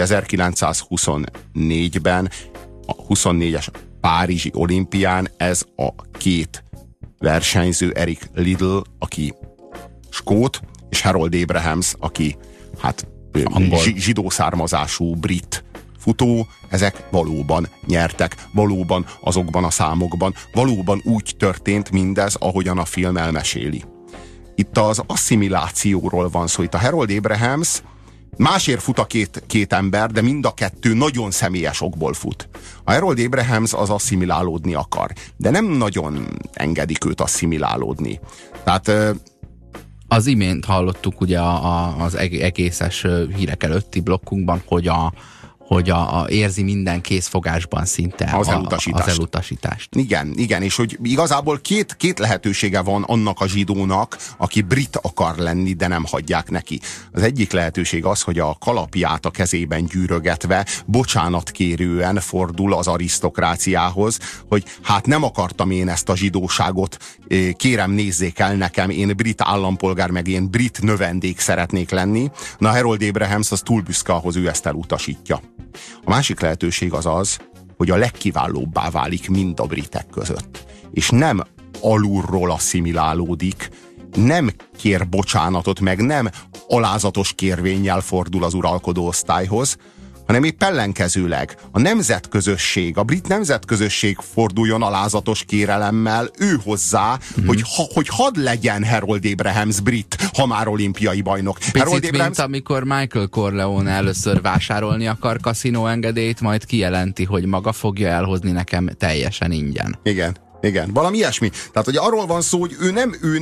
1924-ben a 24-es Párizsi olimpián ez a két versenyző, Eric Liddell, aki skót, és Harold Abrahams, aki hát zsidó származású brit futó, ezek valóban nyertek, valóban azokban a számokban, valóban úgy történt mindez, ahogyan a film elmeséli. Itt az asszimilációról van szó, itt a Harold Abrahams másért fut a két ember, de mind a kettő nagyon személyes okból fut. A Harold Abrahams az asszimilálódni akar, de nem nagyon engedik őt asszimilálódni. Tehát az imént hallottuk ugye az egészes hírek előtti blokkunkban, hogy érzi minden készfogásban szinte az elutasítást. Igen, és hogy igazából két lehetősége van annak a zsidónak, aki brit akar lenni, de nem hagyják neki. Az egyik lehetőség az, hogy a kalapját a kezében gyűrögetve, bocsánatkérően fordul az arisztokráciához, hogy hát nem akartam én ezt a zsidóságot, kérem nézzék el nekem, én brit állampolgár, meg én brit növendék szeretnék lenni. Na, Harold Abrahams az túl büszke ahhoz, ő ezt elutasítja. A másik lehetőség az az, hogy a legkiválóbbá válik mind a britek között. És nem alulról asszimilálódik, nem kér bocsánatot, meg nem alázatos kérvénnyel fordul az uralkodó osztályhoz, hanem épp ellenkezőleg a nemzetközösség, a brit nemzetközösség forduljon alázatos kérelemmel ő hozzá, hogy hadd legyen Harold Abrahams brit, ha már olimpiai bajnok. Picit, Harold Abrahams... mint amikor Michael Corleone először vásárolni akar kaszinó engedélyt, majd kijelenti, hogy maga fogja elhozni nekem teljesen ingyen. Igen, valami ilyesmi. Tehát, hogy arról van szó, hogy ő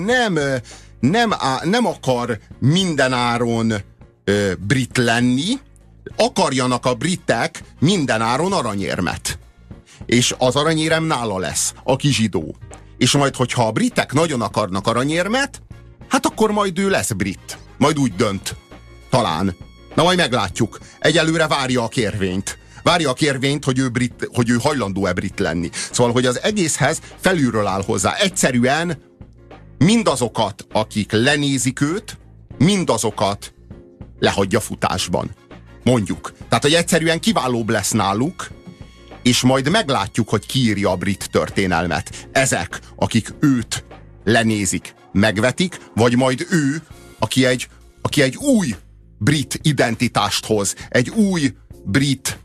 nem akar mindenáron brit lenni, akarjanak a britek mindenáron aranyérmet. És az aranyérem nála lesz, aki zsidó. És majd, hogyha a britek nagyon akarnak aranyérmet, hát akkor majd ő lesz brit. Majd úgy dönt. Talán. Na majd meglátjuk. Egyelőre várja a kérvényt. Várja a kérvényt, hogy ő hajlandó-e brit lenni. Szóval, hogy az egészhez felülről áll hozzá. Egyszerűen mindazokat, akik lenézik őt, mindazokat lehagyja futásban. Mondjuk. Tehát, hogy egyszerűen kiválóbb lesz náluk, és majd meglátjuk, hogy ki írja a brit történelmet. Ezek, akik őt lenézik, megvetik, vagy majd ő, aki egy új brit identitást hoz, egy új brit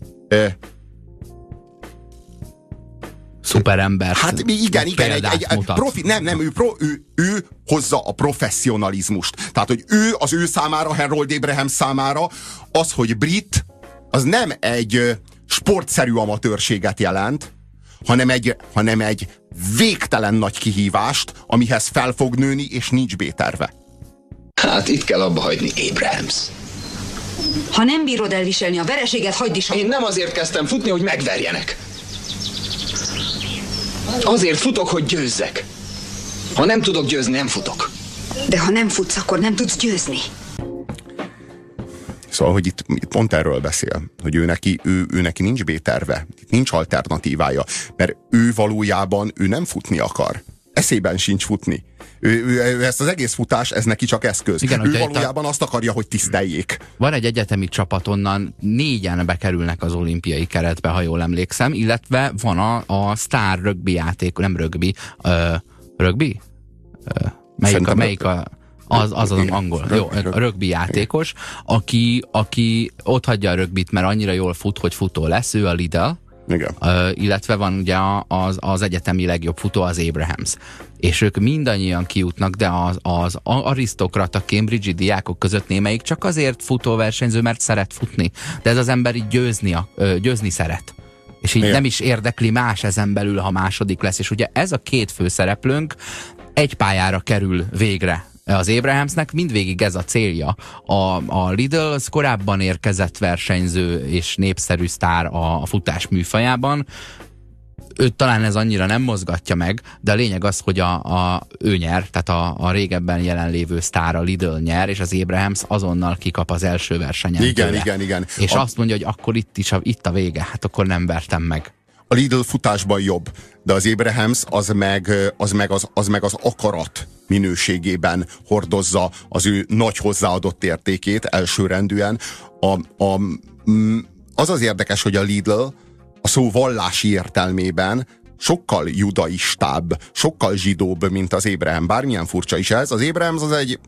szuperembert. Hát igen, egy profi, ő hozza a professzionalizmust. Tehát, hogy az ő számára, Harold Abrahams számára az, hogy brit, az nem egy sportszerű amatőrséget jelent, hanem egy végtelen nagy kihívást, amihez fel fog nőni, és nincs B-terve. Hát itt kell abba hagyni, Abrahams. Ha nem bírod elviselni a vereséget, hagyd is. Én nem azért kezdtem futni, hogy megverjenek. Azért futok, hogy győzzek. Ha nem tudok győzni, nem futok. De ha nem futsz, akkor nem tudsz győzni. Szóval, hogy itt pont erről beszél, hogy ő neki nincs B-terve, nincs alternatívája, mert ő valójában nem futni akar. Eszében sincs futni. Ő ezt az egész futás, ez neki csak eszköz. Igen, ő valójában azt akarja, hogy tiszteljék. Van egy egyetemi csapat, onnan 4-en bekerülnek az olimpiai keretbe, ha jól emlékszem, illetve van a sztár rögbi játék, nem rögbi, rögbi? Melyik az angol. Jó, a rögbi játékos, aki ott hagyja a rögbit, mert annyira jól fut, hogy futó lesz, ő a Lidl. Igen. Illetve van ugye az egyetemi legjobb futó, az Abrahams. És ők mindannyian kijutnak, de az arisztokrata Cambridge-i diákok között némelyik csak azért futóversenyző, mert szeret futni. De ez az ember így győzni szeret. És így nem is érdekli más ezen belül, ha második lesz. És ugye ez a két főszereplőnk egy pályára kerül végre. Az Abrahamsnek mindvégig ez a célja. A Lidl az korábban érkezett versenyző és népszerű sztár a futás műfajában. Őt talán ez annyira nem mozgatja meg, de a lényeg az, hogy ő nyer, tehát a régebben jelenlévő sztár, a Lidl nyer, és az Abrahams azonnal kikap az első versenyen. Igen. És azt mondja, hogy akkor itt a vége, hát akkor nem vertem meg. A Lidl futásban jobb, de az Abrahams az meg az akarat minőségében hordozza az ő nagy hozzáadott értékét elsőrendűen. Az érdekes, hogy a Lidl a szó vallási értelmében sokkal judaistább, sokkal zsidóbb, mint az Abraham. Bármilyen furcsa is ez. Az Abraham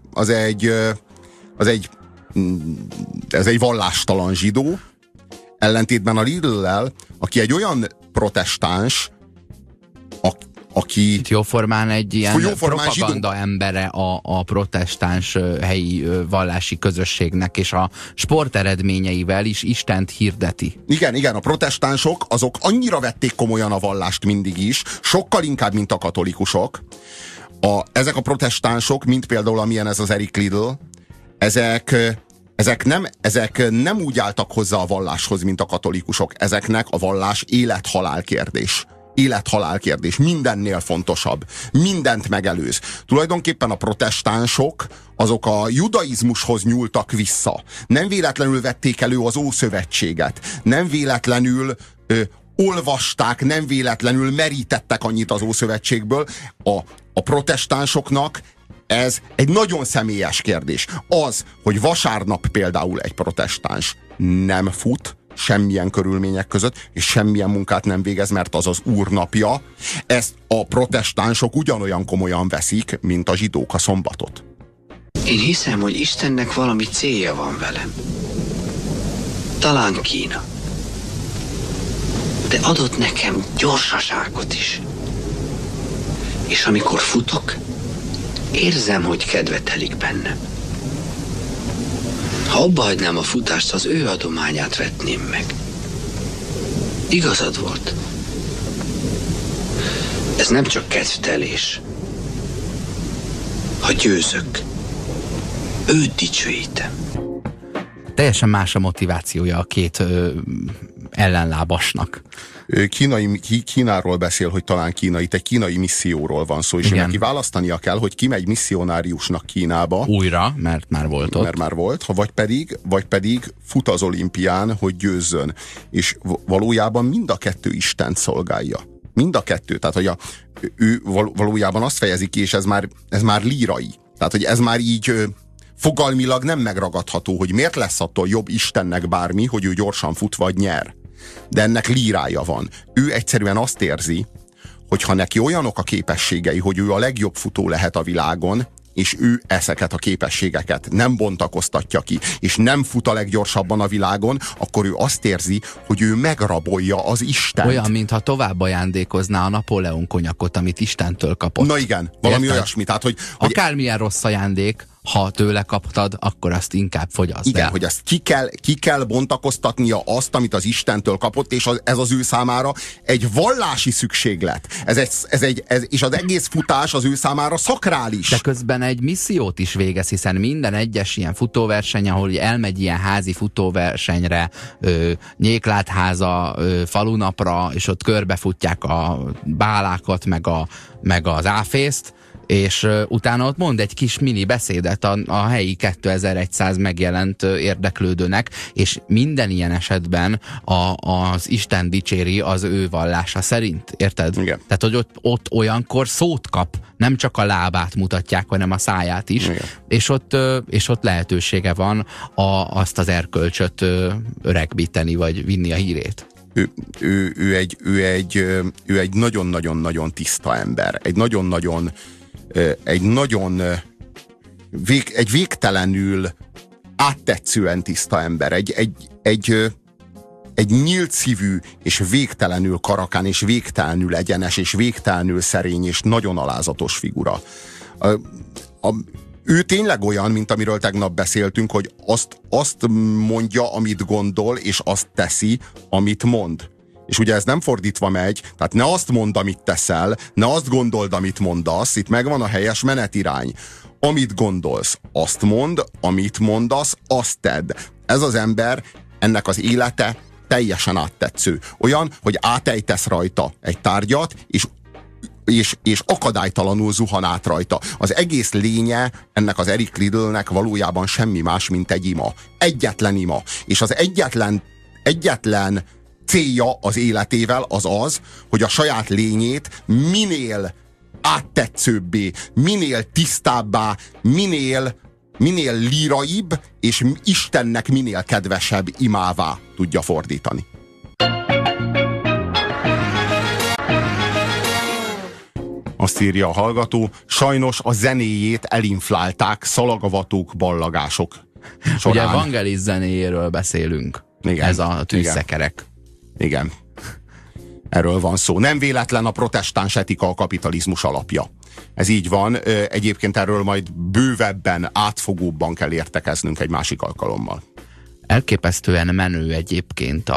ez egy vallástalan zsidó, ellentétben a Lidl-lel, aki egy olyan protestáns, aki... Itt jóformán egy ilyen propaganda embere a protestáns helyi vallási közösségnek, és a sport eredményeivel is Istent hirdeti. Igen, a protestánsok azok annyira vették komolyan a vallást mindig is, sokkal inkább, mint a katolikusok. Ezek a protestánsok, mint például amilyen ez az Eric Liddell, ezek nem úgy álltak hozzá a valláshoz, mint a katolikusok. Ezeknek a vallás élet-halál kérdés. Élet-halál kérdés. Mindennél fontosabb. Mindent megelőz. Tulajdonképpen a protestánsok azok a judaizmushoz nyúltak vissza. Nem véletlenül vették elő az Ószövetséget. Nem véletlenül olvasták, nem véletlenül merítettek annyit az Ószövetségből. A protestánsoknak ez egy nagyon személyes kérdés. Az, hogy vasárnap például egy protestáns nem fut semmilyen körülmények között, és semmilyen munkát nem végez, mert az az úrnapja, ezt a protestánsok ugyanolyan komolyan veszik, mint a zsidók a szombatot. Én hiszem, hogy Istennek valami célja van velem. Talán Kína. De adott nekem gyorsaságot is. És amikor futok, érzem, hogy kedve telik bennem. Ha abba hagynám a futást, az ő adományát vetném meg. Igazad volt. Ez nem csak kedvtelés. Ha győzök, őt dicsőítem. Teljesen más a motivációja a két ellenlábasnak. Kínáról beszél, hogy talán itt egy kínai misszióról van szó, és neki választania kell, hogy kimegy misszionáriusnak Kínába. Újra, mert már volt ott. Mert már volt, vagy pedig fut az olimpián, hogy győzzön. És valójában mind a kettő Istent szolgálja. Mind a kettő. Tehát, hogy ő valójában azt fejezi ki, és ez már lírai. Tehát, hogy ez már így fogalmilag nem megragadható, hogy miért lesz attól jobb Istennek bármi, hogy ő gyorsan fut vagy nyer. De ennek lírája van. Ő egyszerűen azt érzi, hogy ha neki olyanok a képességei, hogy ő a legjobb futó lehet a világon, és ő ezeket a képességeket nem bontakoztatja ki, és nem fut a leggyorsabban a világon, akkor ő azt érzi, hogy ő megrabolja az Istent. Olyan, mintha tovább ajándékozná a Napóleon konyakot, amit Istentől kapott. Na igen, valami olyasmi. Tehát, hogy akármilyen rossz ajándék, ha tőle kaptad, akkor azt inkább fogyaszd. Igen, hogy azt ki kell bontakoztatnia azt, amit az Istentől kapott, és ez az ő számára egy vallási szükséglet. És az egész futás az ő számára szakrális. De közben egy missziót is végez, hiszen minden egyes ilyen futóverseny, ahol elmegy ilyen házi futóversenyre, Nyéklátháza falunapra, és ott körbefutják a bálákat, meg az áfészt, és utána ott mond egy kis mini beszédet a helyi 2100 megjelent érdeklődőnek, és minden ilyen esetben az Isten dicséri az ő vallása szerint, érted? Igen. Tehát, hogy ott olyankor szót kap, nem csak a lábát mutatják, hanem a száját is, és ott lehetősége van azt az erkölcsöt öregbíteni, vagy vinni a hírét. Ő egy nagyon-nagyon-nagyon tiszta ember. Egy végtelenül áttetszően tiszta ember. Egy nyílt szívű, és végtelenül karakán, és végtelenül egyenes, és végtelenül szerény, és nagyon alázatos figura. Ő tényleg olyan, mint amiről tegnap beszéltünk, hogy azt mondja, amit gondol, és azt teszi, amit mond. És ugye ez nem fordítva megy, tehát ne azt mondd, amit teszel, ne azt gondold, amit mondasz, itt megvan a helyes menetirány. Amit gondolsz, azt mondd, amit mondasz, azt tedd. Ez az ember, ennek az élete teljesen áttetsző. Olyan, hogy átejtesz rajta egy tárgyat, és akadálytalanul zuhan át rajta. Az egész lénye ennek az Eric Liddellnek valójában semmi más, mint egy ima. Egyetlen ima. És az egyetlen célja az életével az, hogy a saját lényét minél áttetszőbbé, minél tisztábbá, minél líraibb, és Istennek minél kedvesebb imává tudja fordítani. Azt írja a hallgató, sajnos a zenéjét elinflálták szalagavatók, ballagások során. Ugye Vangelis zenéjéről beszélünk. Igen, ez a tűzszekerek. Igen. Erről van szó. Nem véletlen a protestáns etika a kapitalizmus alapja. Ez így van. Egyébként erről majd bővebben, átfogóbban kell értekeznünk egy másik alkalommal. Elképesztően menő egyébként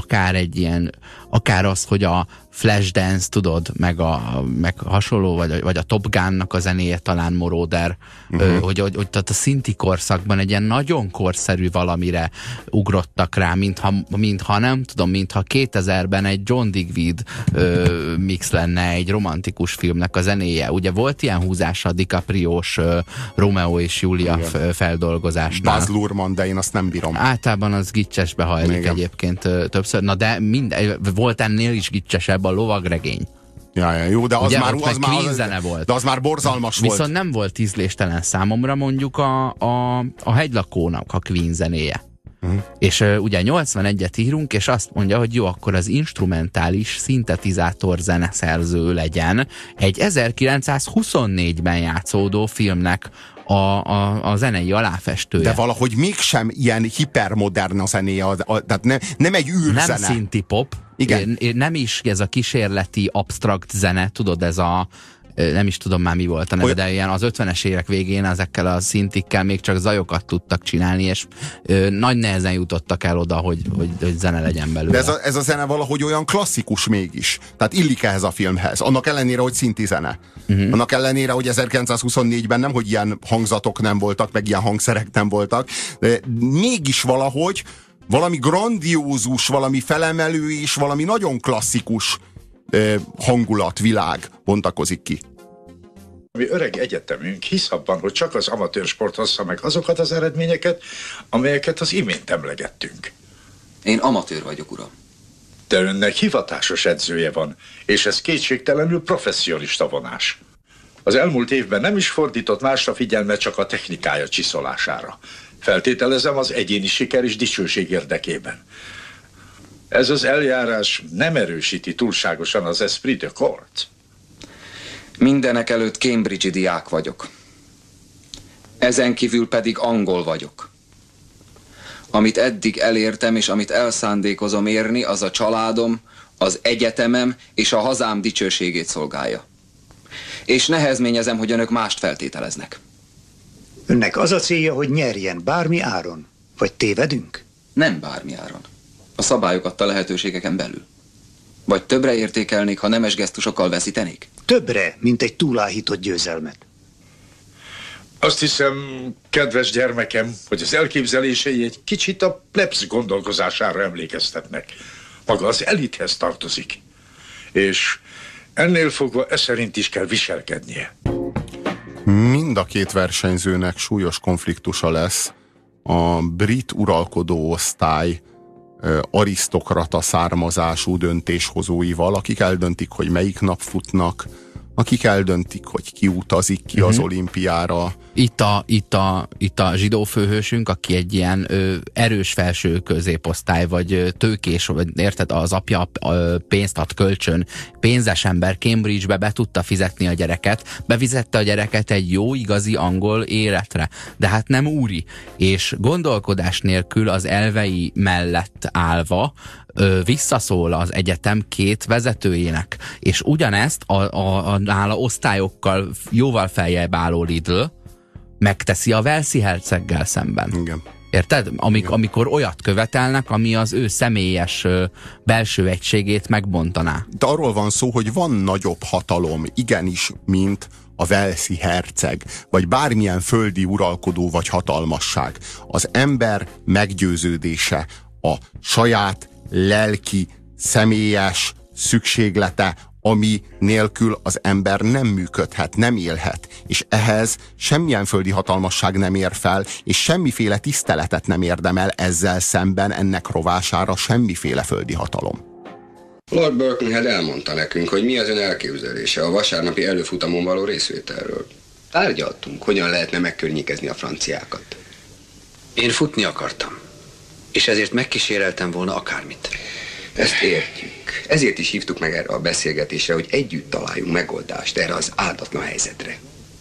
akár az, hogy a Flashdance, tudod, meg hasonló, vagy a Top Gun-nak a zenéje talán Moroder, hogy tehát a szinti korszakban egy ilyen nagyon korszerű valamire ugrottak rá, mintha nem tudom, mintha 2000-ben egy John Digweed mix lenne egy romantikus filmnek a zenéje. Ugye volt ilyen húzása a DiCaprio-s Romeo és Julia feldolgozásnál. Baz Luhrmann, de én azt nem bírom. Általában az gicsesbe hajlik egyébként többször. Na de volt ennél is gicsesebb a lovagregény. Ja, jó, de az ugye, már Queen zene volt. De az már borzalmas volt. Viszont nem volt ízléstelen számomra mondjuk a Hegylakónak a Queen zenéje. És ugye 81-et írunk, és azt mondja, hogy jó, akkor az instrumentális szintetizátor zeneszerző legyen egy 1924-ben játszódó filmnek a zenei aláfestője. De valahogy mégsem ilyen hipermodern a zenéje, tehát nem egy űrzene. Nem szinti pop, igen. Nem is ez a kísérleti absztrakt zene, tudod, ez a nem is tudom már mi volt a neve, de ilyen az 50-es évek végén ezekkel a szintikkel még csak zajokat tudtak csinálni, és nagy nehezen jutottak el oda, hogy zene legyen belőle. De ez a zene valahogy olyan klasszikus mégis. Tehát illik ehhez a filmhez. Annak ellenére, hogy szinti zene. Annak ellenére, hogy 1924-ben nem, hogy ilyen hangzatok nem voltak, meg ilyen hangszerek nem voltak, de mégis valahogy valami grandiózus, valami felemelő és valami nagyon klasszikus hangulat, világ bontakozik ki. Mi öreg egyetemünk hisz abban, hogy csak az amatőr sport hozza meg azokat az eredményeket, amelyeket az imént emlegettünk. Én amatőr vagyok, uram. De önnek hivatásos edzője van, és ez kétségtelenül professzionista vonás. Az elmúlt évben nem is fordított másra figyelmet, csak a technikája csiszolására. Feltételezem az egyéni siker és dicsőség érdekében. Ez az eljárás nem erősíti túlságosan az esprit de corps. Mindenek előtt Cambridge-i diák vagyok. Ezen kívül pedig angol vagyok. Amit eddig elértem, és amit elszándékozom érni, az a családom, az egyetemem és a hazám dicsőségét szolgálja. És nehezményezem, hogy önök mást feltételeznek. Önnek az a célja, hogy nyerjen bármi áron? Vagy tévedünk? Nem bármi áron. A szabályok adta lehetőségeken belül. Vagy többre értékelnék, ha nemes gesztusokkal veszítenék? Többre, mint egy túláhított győzelmet. Azt hiszem, kedves gyermekem, hogy az elképzelései egy kicsit a plebs gondolkozására emlékeztetnek. Maga az elithez tartozik. És ennél fogva szerint is kell viselkednie. mind a két versenyzőnek súlyos konfliktusa lesz a brit uralkodó osztály arisztokrata származású döntéshozóival, akik eldöntik, hogy melyik nap futnak, akik eldöntik, hogy ki utazik ki az olimpiára. Itt a zsidó főhősünk, aki egy ilyen erős felső középosztály, vagy tőkés, vagy érted, az apja pénzt ad kölcsön, pénzes ember, Cambridge-be be tudta fizetni a gyereket, bevizette a gyereket egy jó, igazi angol életre, de hát nem úri, és gondolkodás nélkül az elvei mellett állva visszaszól az egyetem két vezetőjének, és ugyanezt a nála osztályokkal jóval feljebb álló Lidl megteszi a Walesi herceggel szemben. Igen. Érted? Amikor olyat követelnek, ami az ő személyes belső egységét megbontaná. De arról van szó, hogy van nagyobb hatalom, igenis, mint a Walesi herceg, vagy bármilyen földi uralkodó vagy hatalmasság. Az ember meggyőződése, a saját lelki, személyes szükséglete, ami nélkül az ember nem működhet, nem élhet. És ehhez semmilyen földi hatalmasság nem ér fel, és semmiféle tiszteletet nem érdemel ezzel szemben, ennek rovására semmiféle földi hatalom. Lord Birkenhead elmondta nekünk, hogy mi az ön elképzelése a vasárnapi előfutamon való részvételről. Tárgyaltunk, hogyan lehetne megkörnyékezni a franciákat. Én futni akartam, és ezért megkíséreltem volna akármit. Ezt értjük. Ezért is hívtuk meg erre a beszélgetésre, hogy együtt találjunk megoldást erre az áldatlan helyzetre.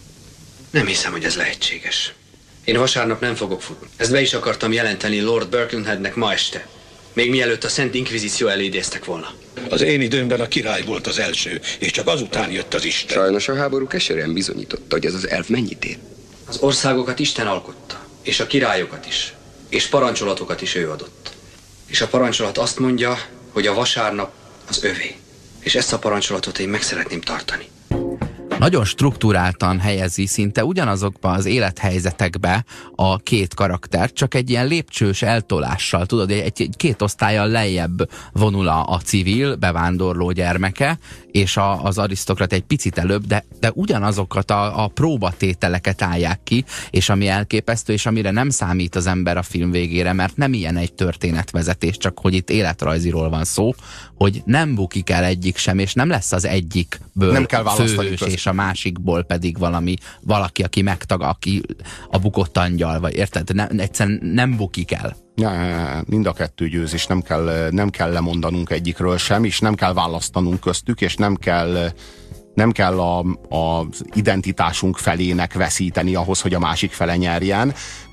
Nem hiszem, hogy ez lehetséges. Én vasárnap nem fogok futni. Ezt be is akartam jelenteni Lord Birkenheadnek ma este. Még mielőtt a Szent Inkvizíció elé idéztek volna. Az én időmben a király volt az első, és csak azután jött az Isten. Sajnos a háború keserűen bizonyította, hogy ez az elf mennyit ér. Az országokat Isten alkotta, és a királyokat is, és parancsolatokat is ő adott. És a parancsolat azt mondja, hogy a vasárnap az övé. És ezt a parancsolatot én meg szeretném tartani. Nagyon strukturáltan helyezi szinte ugyanazokba az élethelyzetekbe a két karaktert, csak egy ilyen lépcsős eltolással, tudod, egy két osztállyal lejjebb vonul a civil, bevándorló gyermeke, és az arisztokrat egy picit előbb, de ugyanazokat a próbatételeket állják ki, és ami elképesztő, és amire nem számít az ember a film végére, mert nem ilyen egy történetvezetés, csak hogy itt életrajziról van szó, hogy nem bukik el egyik sem, és nem lesz az egyikből nem kell főhős, és a másikból pedig valaki, aki aki a bukott angyal, vagy érted? Egyszerűen nem bukik el. Mind a kettő győz, és nem kell lemondanunk egyikről sem, és nem kell választanunk köztük, és nem kell az identitásunk felének veszíteni ahhoz, hogy a másik fele nyerjen,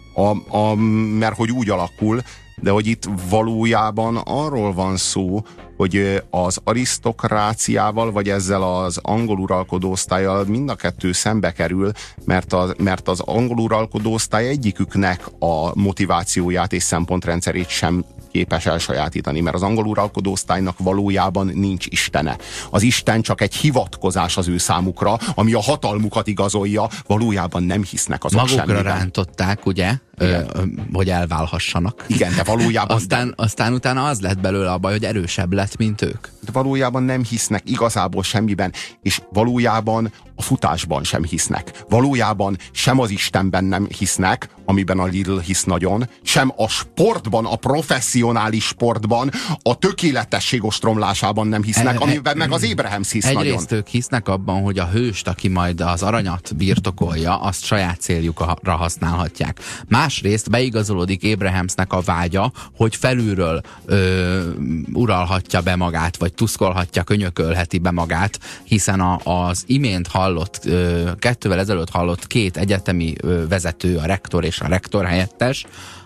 mert hogy úgy alakul, de hogy itt valójában arról van szó, hogy az arisztokráciával, vagy ezzel az angol uralkodóosztállyal mind a kettő szembe kerül, mert az angol uralkodóosztály egyiküknek a motivációját és szempontrendszerét sem képes elsajátítani, mert az angol uralkodóosztálynak valójában nincs istene. Az Isten csak egy hivatkozás az ő számukra, ami a hatalmukat igazolja, valójában nem hisznek azok magukra semmiben. Rántották, ugye? Hogy elválhassanak. Igen, de valójában... aztán utána az lett belőle a baj, hogy erősebb lett, mint ők. De valójában nem hisznek igazából semmiben, és valójában a futásban sem hisznek. Valójában sem az Istenben nem hisznek, amiben a Lidl hisz nagyon, sem a sportban, a professzionális sportban, a tökéletesség ostromlásában nem hisznek, amiben meg az Abrahams hisz nagyon. Egyrészt ők hisznek abban, hogy a hőst, aki majd az aranyat birtokolja, azt saját céljukra használhatják. Másrészt beigazolódik Abrahamsnek a vágya, hogy felülről uralhatja be magát, vagy tuszkolhatja, könyökölheti be magát, hiszen az imént hallott, 2-vel ezelőtt hallott két egyetemi vezető, a rektor és a rektor helyettes,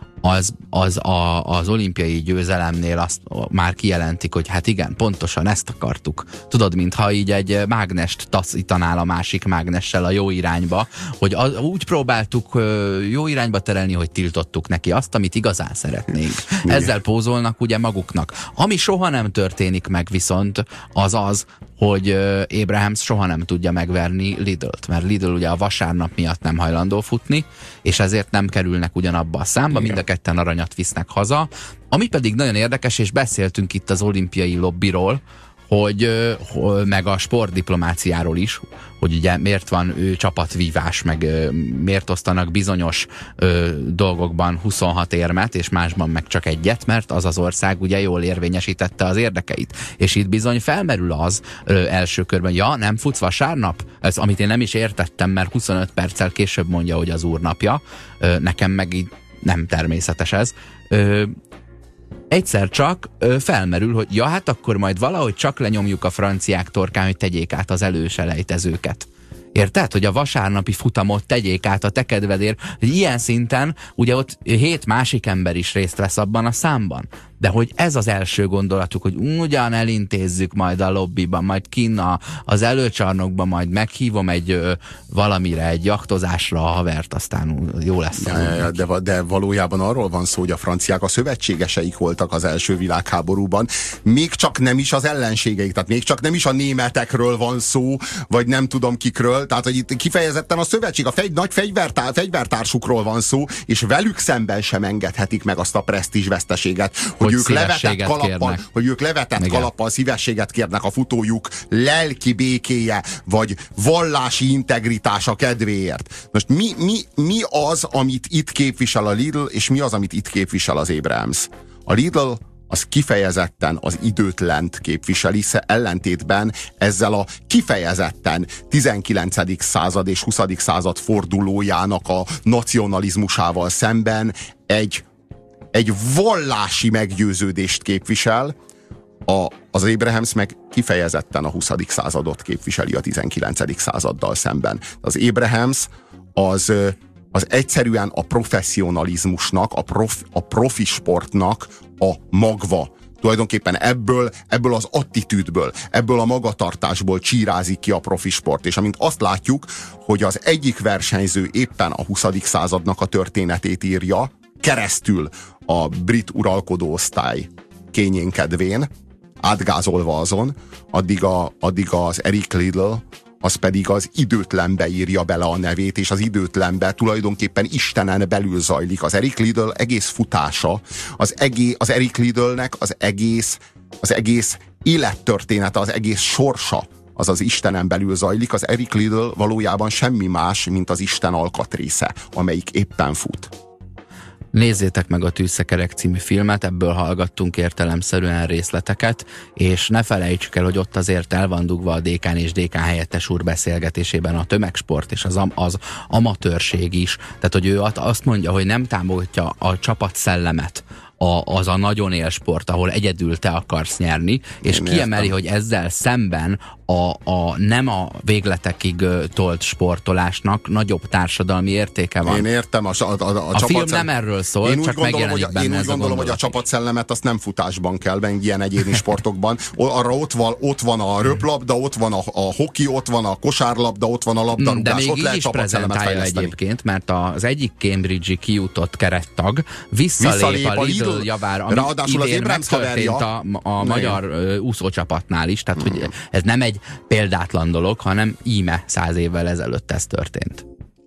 az olimpiai győzelemnél azt már kijelentik, hogy hát igen, pontosan ezt akartuk. Tudod, mintha így egy mágnest taszítanál a másik mágnessel a jó irányba, hogy úgy próbáltuk jó irányba terelni, hogy tiltottuk neki azt, amit igazán szeretnénk. Ezzel pózolnak ugye maguknak. Ami soha nem történik meg viszont, az, hogy Abrahams soha nem tudja megverni Lidl-t, mert Lidl ugye a vasárnap miatt nem hajlandó futni, és ezért nem kerülnek ugyanabba a számba, mind a ketten aranyat visznek haza. Ami pedig nagyon érdekes, és beszéltünk itt az olimpiai lobbiról, meg a sportdiplomáciáról is, hogy ugye miért van csapatvívás, meg miért osztanak bizonyos dolgokban 26 érmet, és másban meg csak egyet, mert az ország ugye jól érvényesítette az érdekeit. És itt bizony felmerül az első körben, ja, nem futsz vasárnap? Ez, amit én nem is értettem, mert 25 perccel később mondja, hogy az úrnapja. Nekem meg így nem természetes ez. Egyszer csak felmerül, hogy ja, hát akkor majd valahogy csak lenyomjuk a franciák torkán, hogy tegyék át az előselejtezőket. Érted? Hogy a vasárnapi futamot tegyék át a te kedvedért. Ilyen szinten ugye ott 7 másik ember is részt vesz abban a számban. De hogy ez az első gondolatuk, hogy ugyan elintézzük majd a lobbyban, majd kinn az előcsarnokban, majd meghívom valamire, egy jachtozásra a havert, aztán jó lesz. De valójában arról van szó, hogy a franciák a szövetségeseik voltak az első világháborúban. Még csak nem is az ellenségeik, tehát még csak nem is a németekről van szó, vagy nem tudom kikről, tehát hogy itt kifejezetten a szövetség, nagy fegyvertársukról van szó, és velük szemben sem engedhetik meg azt a presztízsveszteséget, hogy ők levetett kalappal szívességet kérnek a futójuk lelki békéje, vagy vallási integritása kedvéért. Most mi az, amit itt képvisel a Lidl, és mi az, amit itt képvisel az Abrams? A Lidl az kifejezetten az időtlent képviseli, ellentétben ezzel a kifejezetten 19. század és 20. század fordulójának a nacionalizmusával szemben egy vallási meggyőződést képvisel, az Abrahams meg kifejezetten a 20. századot képviseli a 19. századdal szemben. Az Abrahams az egyszerűen a professzionalizmusnak, a profi sportnak a magva. Tulajdonképpen ebből az attitűdből, ebből a magatartásból csírázik ki a profi sport. És amint azt látjuk, hogy az egyik versenyző éppen a 20. századnak a történetét írja, keresztül a brit uralkodó osztály kényénkedvén, átgázolva azon, addig az Eric Liddell, az pedig az időtlenbe írja bele a nevét, és az időtlenbe tulajdonképpen Istenen belül zajlik. Az Eric Liddell egész futása, az Eric Liddellnek az egész élettörténete, az egész sorsa, az Istenen belül zajlik. Az Eric Liddell valójában semmi más, mint az Isten alkatrésze, amelyik éppen fut. Nézzétek meg a Tűzszekerek című filmet, ebből hallgattunk értelemszerűen részleteket, és ne felejtsük el, hogy ott azért el van dugva a dékán és dékán helyettes úr beszélgetésében a tömegsport és az amatőrség is. Tehát, hogy ő azt mondja, hogy nem támogatja a csapatszellemet, az a nagyon élsport, ahol egyedül te akarsz nyerni, és én kiemeli, hogy ezzel szemben nem a végletekig tolt sportolásnak nagyobb társadalmi értéke van. Én értem. A film nem erről szól, csak megjelenik benne. Én úgy gondolom, hogy a csapatszellemet azt nem futásban kell, meg ilyen egyéni sportokban. Arra ott van a röplabda, ott van a hoki, ott van a kosárlabda, ott van a labdarúgás. De még ott így is prezentálja egyébként, mert az egyik Cambridge-i kijutott kerettag visszalép a Lidl javára, ami idén megtörtént a magyar úszócsapatnál is, tehát hogy ez nem egy példátlan dolog, hanem íme 100 évvel ezelőtt ez történt.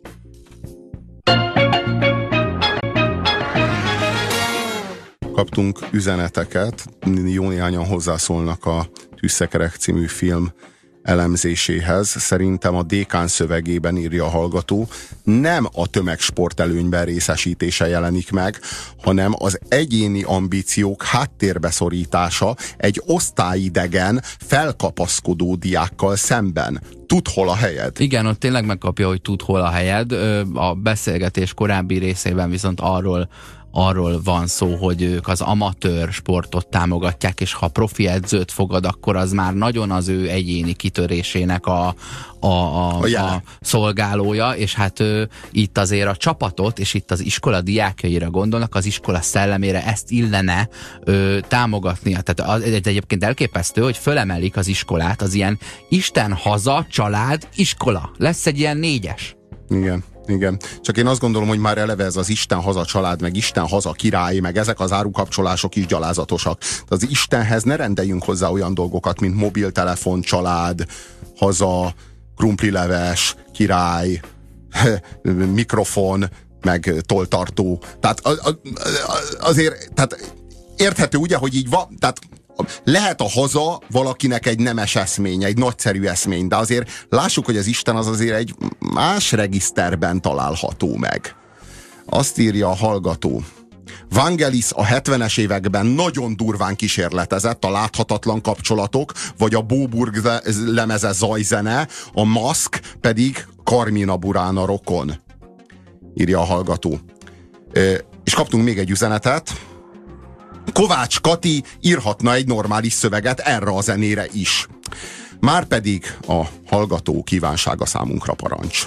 Kaptunk üzeneteket, jó néhányan hozzászólnak a Tűzszekerek című film elemzéséhez. Szerintem a dékán szövegében, írja a hallgató, nem a tömegsport előnyben részesítése jelenik meg, hanem az egyéni ambíciók háttérbe szorítása egy osztályidegen, felkapaszkodó diákkal szemben. Tud, hol a helyed? Igen, ott tényleg megkapja, hogy tud, hol a helyed. A beszélgetés korábbi részében viszont arról van szó, hogy ők az amatőr sportot támogatják, és ha profi edzőt fogad, akkor az már nagyon az ő egyéni kitörésének a szolgálója, és hát itt azért a csapatot, és itt az iskola diákjaira gondolnak, az iskola szellemére ezt illene támogatnia. Tehát ez egyébként elképesztő, hogy fölemelik az iskolát, az ilyen Isten, haza, család, iskola. Lesz egy ilyen 4-es. Igen. Csak én azt gondolom, hogy már eleve ez az Isten haza család, meg Isten haza király, meg ezek az árukapcsolások is gyalázatosak. Az Istenhez ne rendeljünk hozzá olyan dolgokat, mint mobiltelefon, család, haza, krumplileves, király, mikrofon, meg tolltartó. Tehát azért érthető ugye, hogy így van, tehát lehet a haza valakinek egy nemes eszmény, egy nagyszerű eszmény, de azért lássuk, hogy az Isten az azért egy más regiszterben található meg. Azt írja a hallgató. Vangelis a 70-es években nagyon durván kísérletezett, a Láthatatlan kapcsolatok, vagy a Boburg lemeze zajzene, a Maszk pedig Carmina Burana rokon. Írja a hallgató. És kaptunk még egy üzenetet. Kovács Kati írhatna egy normális szöveget erre a zenére is. Márpedig a hallgató kívánsága számunkra parancs.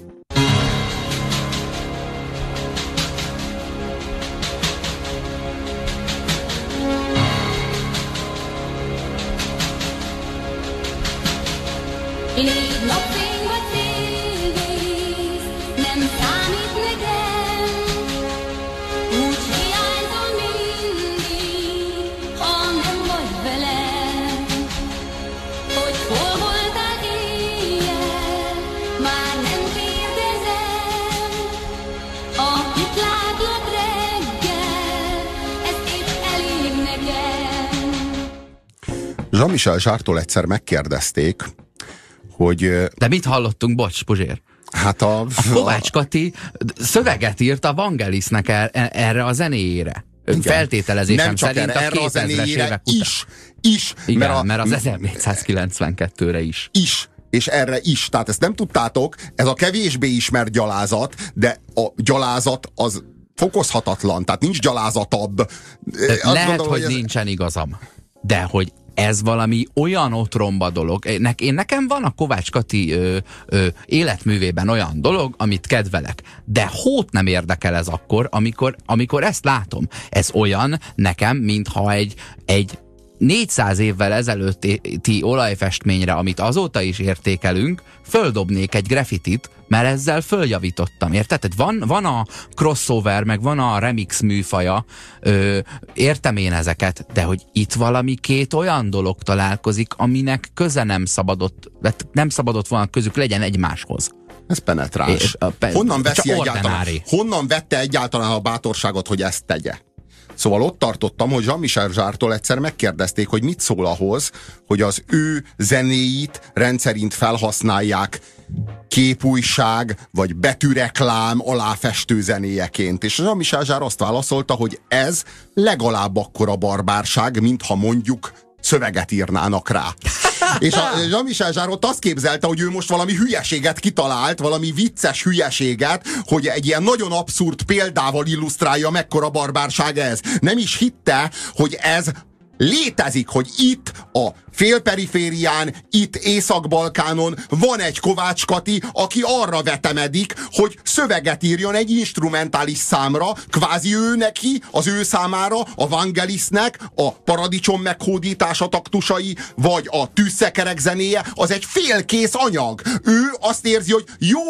Légy napfény vagy félvész, nem számít nekem, úgy hiányzol mindig, ha nem vagy velem. Hogy hol voltál éjjel, már nem kérdezem, akit látlak reggel, ez épp elég nekem. Jean-Michel Jarre-tól egyszer megkérdezték, hogy... De mit hallottunk, bocs, Puzsér? Hát a Kovács Kati szöveget írt a Vangelisnek erre a zenéjére. Feltételezésem szerint a 2000-es évek után. Is. Igen, mert az 1492-re is. És erre is. Tehát ezt nem tudtátok, ez a kevésbé ismert gyalázat, de a gyalázat az fokozhatatlan, tehát nincs gyalázatabb. Lehet, gondolom, hogy nincsen igazam, de hogy ez valami olyan otromba dolog. Nekem van a Kovács Kati életművében olyan dolog, amit kedvelek. De hót nem érdekel ez akkor, amikor ezt látom. Ez olyan nekem, mintha egy 400 évvel ezelőtti olajfestményre, amit azóta is értékelünk, földobnék egy graffitit, mert ezzel följavítottam, érted? Tehát van a crossover, meg van a remix műfaja, értem én ezeket, de hogy itt valami két olyan dolog találkozik, aminek köze nem szabadott volna közük legyen egymáshoz. Ez penetráns. Honnan vette egyáltalán a bátorságot, hogy ezt tegye? Szóval ott tartottam, hogy Jean-Michel Jarre-tól egyszer megkérdezték, hogy mit szól ahhoz, hogy az ő zenéit rendszerint felhasználják képújság vagy betűreklám aláfestő zenéjeként. És Jean-Michel Jarre azt válaszolta, hogy ez legalább akkora barbárság, mintha mondjuk szöveget írnának rá. És a Jean-Michel Jarre ott azt képzelte, hogy ő most valami hülyeséget kitalált, valami vicces hülyeséget, hogy egy ilyen nagyon abszurd példával illusztrálja, mekkora barbárság ez. Nem is hitte, hogy ez létezik, hogy itt a félperiférián, itt Észak-Balkánon van egy Kovács Kati, aki arra vetemedik, hogy szöveget írjon egy instrumentális számra, kvázi ő neki, az ő számára, a Vangelisnek a paradicsom meghódítása taktusai, vagy a tűzszekerek zenéje, az egy félkész anyag. Ő azt érzi, hogy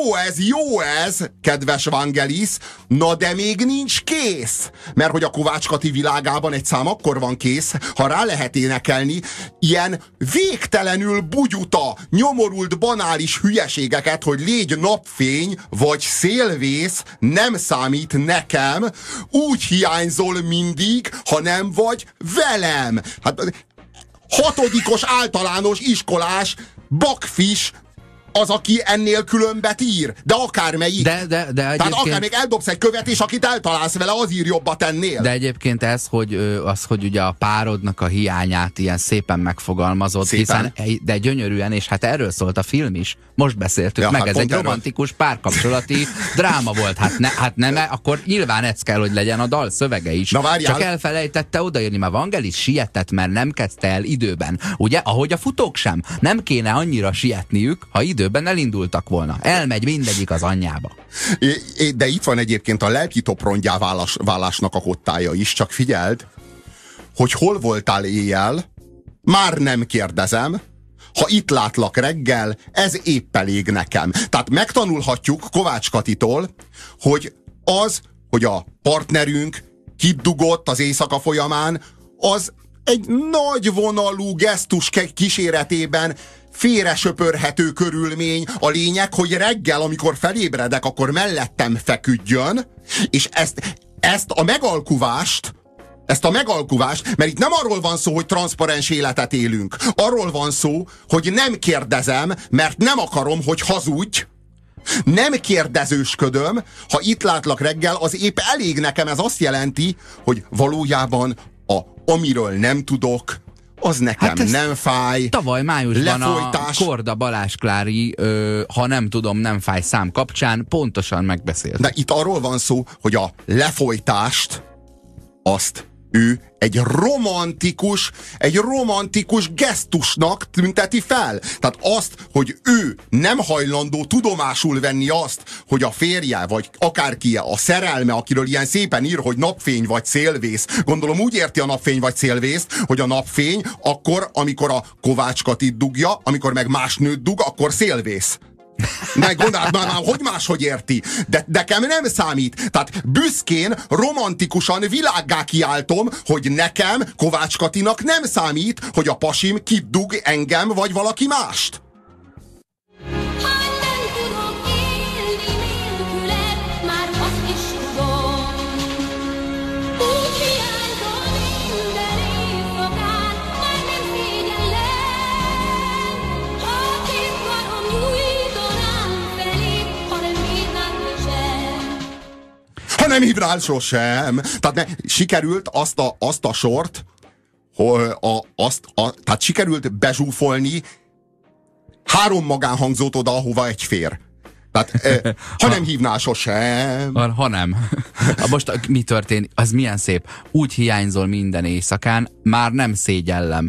jó ez, kedves Vangelis, na de még nincs kész. Mert hogy a Kovács Kati világában egy szám akkor van kész, ha rá lehet énekelni ilyen végtelenül bugyuta, nyomorult, banális hülyeségeket, hogy légy napfény, vagy szélvész, nem számít nekem, úgy hiányzol mindig, ha nem vagy velem. Hát 6. általános iskolás bakfis az, aki ennél különbet ír. De akármelyik. Tehát akár még eldobsz egy követ, és akit eltalálsz vele, az ír jobbat ennél. De egyébként ez, hogy ugye a párodnak a hiányát ilyen szépen megfogalmazott, de gyönyörűen, és hát erről szólt a film is. Most beszéltük meg, ez egy romantikus párkapcsolati dráma volt. Hát nem, akkor nyilván ez kell, hogy legyen a dal szövege is. Csak elfelejtette odaírni, mert Vangelis sietett, mert nem kezdte el időben. Ugye, ahogy a futók sem. Nem kéne annyira sietniük, ha időben elindultak volna. Elmegy mindegyik az anyjába. De itt van egyébként a lelki toprongyá válásnak a kottája is, csak figyeld, hogy hol voltál éjjel, már nem kérdezem, ha itt látlak reggel, ez épp elég nekem. Tehát megtanulhatjuk Kovács Katitól, hogy az, hogy a partnerünk kidugott az éjszaka folyamán, az egy nagy vonalú gesztus kíséretében félresöpörhető körülmény. A lényeg, hogy reggel, amikor felébredek, akkor mellettem feküdjön, és ezt a megalkuvást ezt a megalkuvást, mert itt nem arról van szó, hogy transzparens életet élünk. Arról van szó, hogy nem kérdezem, mert nem akarom, hogy hazudj. Nem kérdezősködöm, ha itt látlak reggel, az épp elég nekem. Ez azt jelenti, hogy valójában amiről nem tudok, az nekem nem fáj. Tavaly májusban lefolytás. A Korda Balázs Klári, ha nem tudom, nem fáj szám kapcsán pontosan megbeszélt. De itt arról van szó, hogy a lefolytást azt ő egy romantikus gesztusnak tünteti fel. Tehát azt, hogy ő nem hajlandó tudomásul venni azt, hogy a férje, vagy akárki a szerelme, akiről ilyen szépen ír, hogy napfény vagy szélvész. Gondolom úgy érti a napfény vagy szélvészt, hogy a napfény akkor, amikor a Kovács Katit dugja, amikor meg más nőt dug, akkor szélvész. Ne gondold már, hogy máshogy érti. De nekem nem számít. Tehát büszkén, romantikusan világgá kiáltom, hogy nekem, Kovács Katinak nem számít, hogy a pasim kidug engem vagy valaki mást. Nem hívnál sosem. Tehát sikerült azt a sort, tehát sikerült bezsúfolni 3 magánhangzót oda, ahova egy fér. Tehát, ha nem hívnál sosem. Ha nem. Most mi történik? Az milyen szép. Úgy hiányzol minden éjszakán, már nem szégyellem.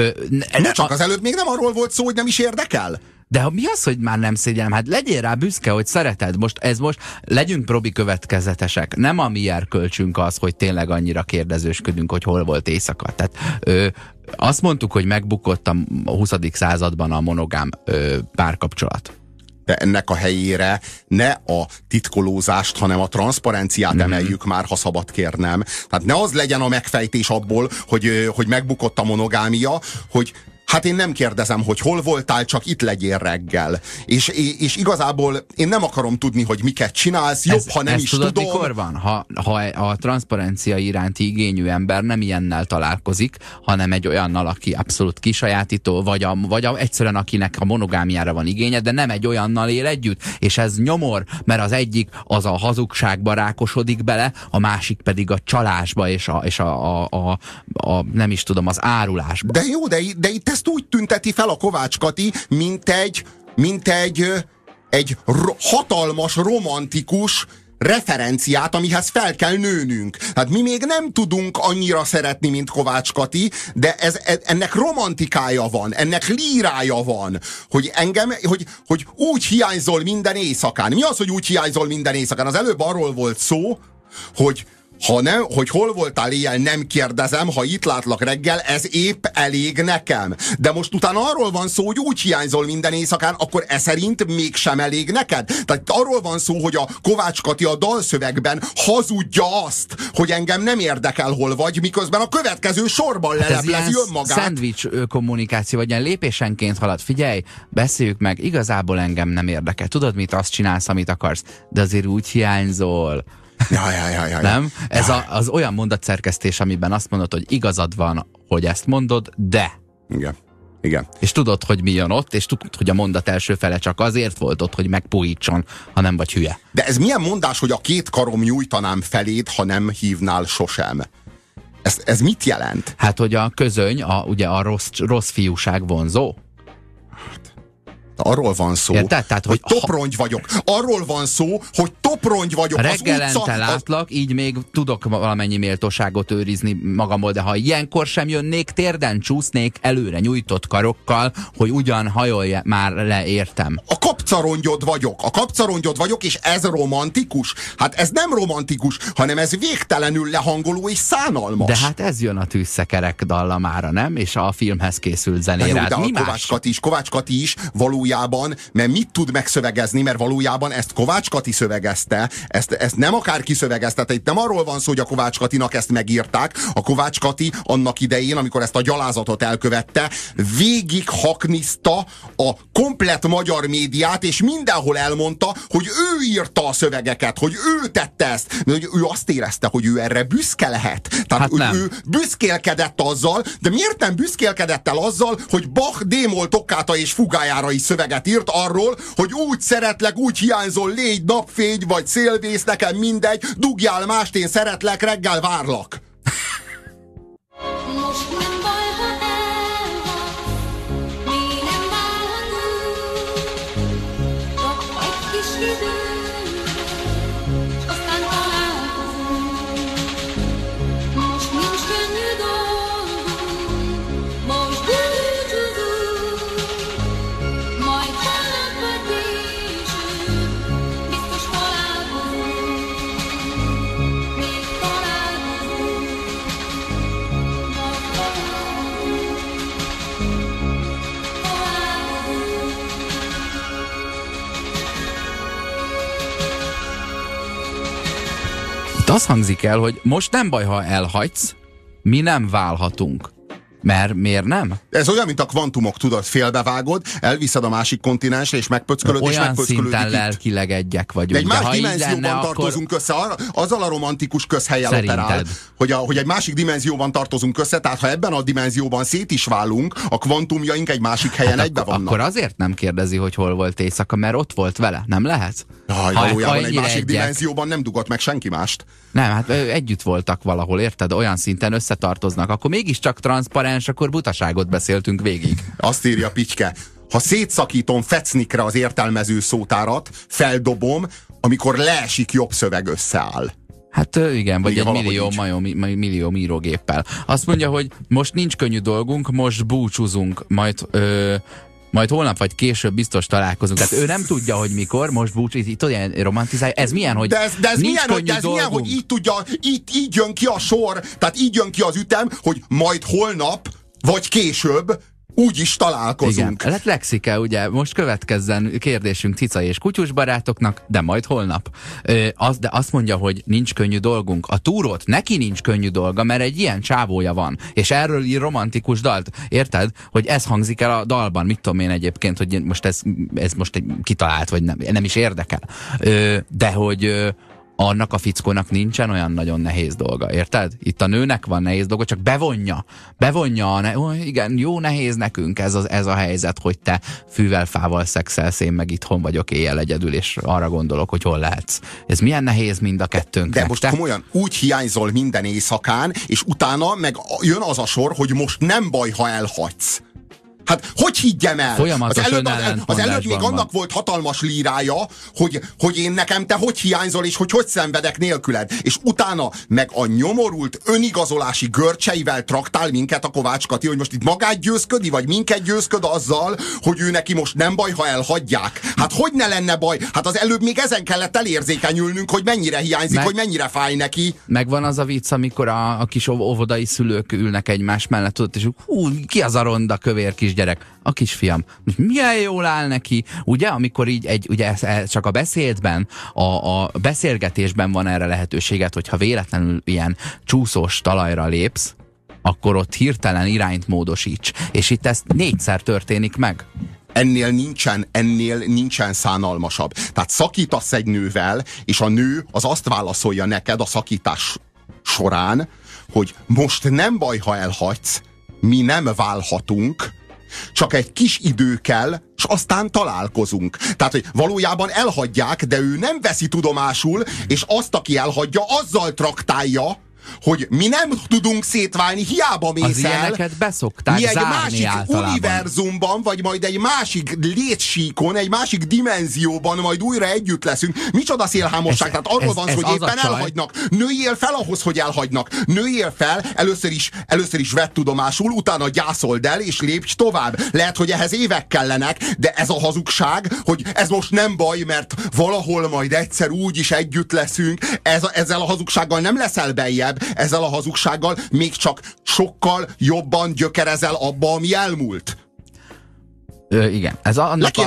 Csak az előbb még nem arról volt szó, hogy nem is érdekel? De mi az, hogy már nem szégyellem? Hát legyél rá büszke, hogy szereted. Most legyünk probi következetesek. Nem a mi erkölcsünk az, hogy tényleg annyira kérdezősködünk, hogy hol volt éjszaka. Tehát azt mondtuk, hogy megbukott a 20. században a monogám párkapcsolat. De ennek a helyére ne a titkolózást, hanem a transzparenciát emeljük már, ha szabad kérnem. Tehát ne az legyen a megfejtés abból, hogy megbukott a monogámia, hogy hát én nem kérdezem, hogy hol voltál, csak itt legyél reggel. És igazából én nem akarom tudni, hogy miket csinálsz, jobb, ha nem is tudom. Mikor van? Ha a transzparencia iránti igényű ember nem ilyennel találkozik, hanem egy olyannal, aki abszolút kisajátító, vagy egyszerűen akinek a monogámiára van igénye, de nem egy olyannal él együtt, és ez nyomor, mert az egyik az a hazugságba rákosodik bele, a másik pedig a csalásba és a nem is tudom, az árulásba. De jó, de itt ezt úgy tünteti fel a Kovács Kati, mint egy hatalmas, romantikus referenciát, amihez fel kell nőnünk. Hát mi még nem tudunk annyira szeretni, mint Kovács Kati, de ennek romantikája van, ennek lírája van, hogy engem, hogy úgy hiányzol minden éjszakán. Mi az, hogy úgy hiányzol minden éjszakán? Az előbb arról volt szó, hogy hol voltál éjjel, nem kérdezem, ha itt látlak reggel, ez épp elég nekem. De most utána arról van szó, hogy úgy hiányzol minden éjszakán, akkor ez szerint mégsem elég neked. Tehát arról van szó, hogy a Kovács Kati a dalszövegben hazudja azt, hogy engem nem érdekel, hol vagy, miközben a következő sorban leleplezi önmagát. Szendvics kommunikáció, vagy ilyen lépésenként halad. Figyelj, beszéljük meg, igazából engem nem érdekel. Tudod mit, azt csinálsz, amit akarsz, de azért úgy hiányzol. Ja. Nem? Ez az olyan mondatszerkesztés, amiben azt mondod, hogy igazad van, hogy ezt mondod, de. Igen. És tudod, hogy mi jön ott, és tudod, hogy a mondat első fele csak azért volt ott, hogy megpuhítson, ha nem vagy hülye. De ez milyen mondás, hogy a 2 karom nyújtanám feléd, ha nem hívnál sosem? Ez mit jelent? Hát, hogy a közöny, ugye a rossz fiúság vonzó. Arról van szó, tehát, hogy toprongy vagyok. Arról van szó, hogy toprongy vagyok. Reggelente látlak, így még tudok valamennyi méltóságot őrizni magamból, de ha ilyenkor sem jönnék, térden csúsznék előre nyújtott karokkal, hogy ugyan hajolj már le, értem. A kapcarongyod vagyok, és ez romantikus? Hát ez nem romantikus, hanem ez végtelenül lehangoló és szánalmas. De hát ez jön a Tűzszekerek dallamára, nem? És a filmhez készült zenére. De a Kovács Kati is valójában valójában, mert mit tud megszövegezni, mert valójában ezt Kovács Kati szövegezte, ezt nem akárki szövegezte, itt nem arról van szó, hogy a Kovács Katinak ezt megírták, a Kovács Kati annak idején, amikor ezt a gyalázatot elkövette, végig hakniszta a komplett magyar médiát, és mindenhol elmondta, hogy ő írta a szövegeket, hogy ő tette ezt, hogy ő azt érezte, hogy ő erre büszke lehet. Tehát Hát ő büszkélkedett azzal, de miért nem büszkélkedett el azzal, hogy Bach D-moll tockáta és fugájára is szöveget írt arról, hogy úgy szeretlek, úgy hiányzol, légy napfény, vagy szélvész, nekem mindegy, dugjál mást, én szeretlek, reggel várlak. Most nem baj, ha elhagysz, mi nem válhatunk. Csak egy kis idő, s aztán találkozunk. Most nincs könnyű dolgunk, most búcsúzunk. Majd holnap vagy később, biztos találkozunk. Még találkozunk. Itt azt hangzik el, hogy most nem baj, ha elhagysz, mi nem válhatunk. Mert miért nem? Ez olyan, mint a kvantumok, tudod, félbevágod, elviszed a másik kontinensre, és megpöckölöd, és Olyan megpöckölődik szinten itt. lelkileg egyek vagyunk. De egy más ha így dimenzióban lenne, tartozunk össze, azzal a romantikus közhellyel Szerinted? operál, hogy egy másik dimenzióban tartozunk össze, tehát ha ebben a dimenzióban szét is válunk, a kvantumjaink egy másik helyen egybe vannak. Akkor azért nem kérdezi, hogy hol volt éjszaka, mert ott volt vele. Nem lehet? Jaj, valójában egy ennyire másik egyek. dimenzióban nem dugott meg senki mást. Nem, hát együtt voltak valahol, érted? Olyan szinten összetartoznak. Akkor mégiscsak transzparens, akkor butaságot beszéltünk végig. Azt írja Pityke, ha szétszakítom Fecnikre az értelmező szótárat, feldobom, amikor leesik jobb szöveg összeáll. Hát igen, vagy Igen, egy millió írógéppel. Azt mondja, hogy most nincs könnyű dolgunk, most búcsúzunk, majd holnap vagy később biztos találkozunk. Tehát ő nem tudja, hogy mikor, most búcsúzik, itt olyan romantizálja. Ez milyen, hogy de ez nincs milyen, könnyű dolgunk? hogy így tudja, így jön ki a sor, tehát így jön ki az ütem, hogy majd holnap, vagy később úgy is találkozunk. Igen, lexike, ugye, most következzen kérdésünk cica és kutyus barátoknak, de majd holnap. De azt mondja, hogy nincs könnyű dolgunk. A túrót neki nincs könnyű dolga, mert egy ilyen csávója van, és erről ír romantikus dalt. Érted? Hogy ez hangzik el a dalban. Mit tudom én egyébként, hogy most ez most egy kitalált, vagy nem is érdekel. De hogy annak a fickónak nincsen olyan nagyon nehéz dolga, érted? Itt a nőnek van nehéz dolga, csak bevonja igen, jó nehéz nekünk ez a helyzet, hogy te fűvel, fával szexelsz, én meg itthon vagyok éjjel egyedül, és arra gondolok, hogy hol lehetsz. Ez milyen nehéz mind a kettőnknek. De most komolyan, úgy hiányzol minden éjszakán, és utána meg jön az a sor, hogy most nem baj, ha elhagysz. Hát hogy higgyem el? Az előbb még annak volt hatalmas lírája, hogy én nekem te hogy hiányzol, és hogy szenvedek nélküled. És utána meg a nyomorult önigazolási görcseivel traktál minket a Kovács Kati, hogy most itt magát győzködi, vagy minket győzköd azzal, hogy ő neki most nem baj, ha elhagyják. Hát hogy ne lenne baj? Hát az előbb még ezen kellett elérzékenyülnünk, hogy mennyire hiányzik, hogy mennyire fáj neki. Megvan az a vicc, amikor a kis óvodai szülők ülnek egymás mellett, tudod, és ki az a ronda kövér kisgyerek? A kisfiam. Milyen jól áll neki. Ugye, amikor így ugye csak a beszédben, a beszélgetésben van erre lehetőséget, hogyha véletlenül ilyen csúszós talajra lépsz, akkor ott hirtelen irányt módosíts. És itt ez 4-szer történik meg. Ennél nincsen szánalmasabb. Tehát szakítasz egy nővel, és a nő az azt válaszolja neked a szakítás során, hogy most nem baj, ha elhagysz, mi nem válhatunk, csak egy kis idő kell, és aztán találkozunk. Tehát, hogy valójában elhagyják, de ő nem veszi tudomásul, és azt, aki elhagyja, azzal traktálja, hogy mi nem tudunk szétválni, hiába mész el. Az ilyeneket beszokták zárni általában. Mi egy másik univerzumban, vagy majd egy másik létsíkon, egy másik dimenzióban majd újra együtt leszünk. Micsoda szélhámosság, tehát arról van szó, hogy éppen elhagynak. Nőjél fel ahhoz, hogy elhagynak. Nőjél fel, először is vett tudomásul, utána gyászold el, és lépj tovább. Lehet, hogy ehhez évek kellenek, de ez a hazugság, hogy ez most nem baj, mert valahol majd egyszer úgy is együtt leszünk. Ezzel a hazugsággal nem leszel beljebb, ezzel a hazugsággal még csak sokkal jobban gyökerezel abba, ami elmúlt. Igen, ez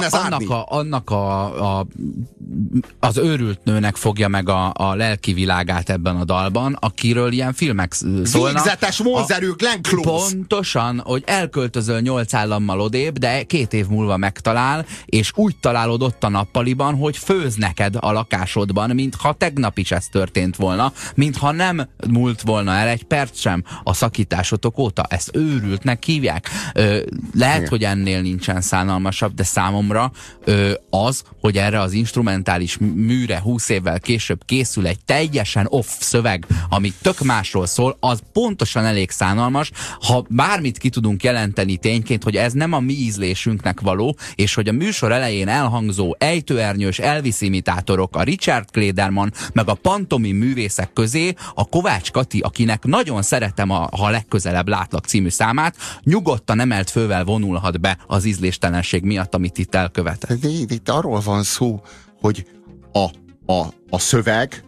az őrült nőnek fogja meg a lelki világát ebben a dalban, akiről ilyen filmek szólnak. Végzetes mózerő Glenn Close. Pontosan, hogy elköltözöl 8 állammal odébb, de 2 év múlva megtalál, és úgy találod ott a nappaliban, hogy főz neked a lakásodban, mintha tegnap is ez történt volna, mintha nem múlt volna el egy perc sem a szakításotok óta. Ezt őrültnek hívják. Lehet, hogy ennél nincsen szánalmasabb, de számomra az, hogy erre az instrumentális műre 20 évvel később készül egy teljesen off szöveg, ami tök másról szól, az pontosan elég szánalmas. Ha bármit ki tudunk jelenteni tényként, hogy ez nem a mi ízlésünknek való, és hogy a műsor elején elhangzó ejtőernyős Elvis imitátorok, a Richard Klederman, meg a pantomim művészek közé a Kovács Kati, akinek nagyon szeretem ha legközelebb látlak című számát, nyugodtan emelt fővel vonulhat be az ízléstelenség miatt, amit itt elkövetett. Itt arról van szó, hogy a szöveg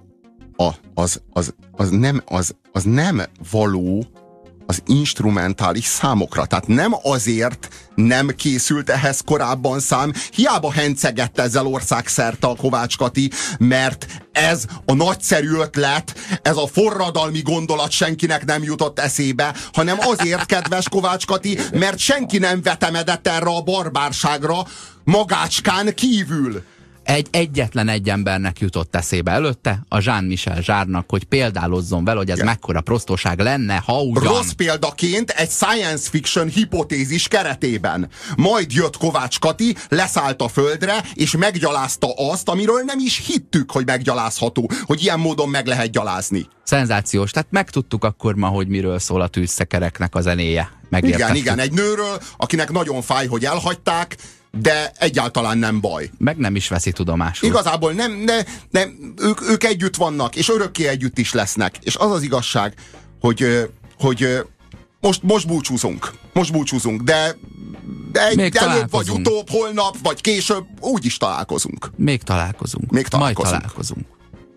az nem való az instrumentális számokra. Tehát nem azért nem készült ehhez korábban szám, hiába hencegett ezzel országszerte a Kovács Kati, mert ez a nagyszerű ötlet, ez a forradalmi gondolat senkinek nem jutott eszébe, hanem azért, kedves Kovács Kati, mert senki nem vetemedett erre a barbárságra magácskán kívül. Egyetlen egy embernek jutott eszébe előtte, a Jean-Michel Jarre-nak, hogy példálozzon vele, hogy ez mekkora prostóság lenne, ha ugyan... Rossz példaként egy science fiction hipotézis keretében. Majd jött Kovács Kati, leszállt a földre, és meggyalázta azt, amiről nem is hittük, hogy meggyalázható, hogy ilyen módon meg lehet gyalázni. Szenzációs, tehát megtudtuk akkor ma, hogy miről szól a tűzszekereknek a zenéje. Igen, egy nőről, akinek nagyon fáj, hogy elhagyták, de egyáltalán nem baj. Meg nem is veszi tudomásul. Igazából nem, ők együtt vannak, és örökké együtt is lesznek. És az az igazság, hogy most búcsúzunk, de előbb vagy utóbb, holnap, vagy később úgy is találkozunk. Majd találkozunk.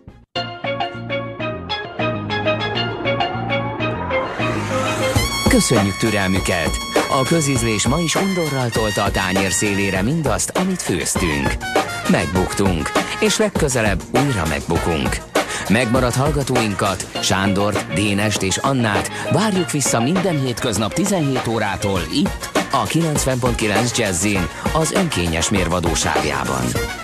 Köszönjük türelmüket! A közízlés ma is undorral tolta a tányér szélére mindazt, amit főztünk. Megbuktunk, és legközelebb újra megbukunk. Megmaradt hallgatóinkat, Sándort, Dénest és Annát várjuk vissza minden hétköznap 17 órától itt, a 90.9 Jazzin, az önkényes mérvadóságjában.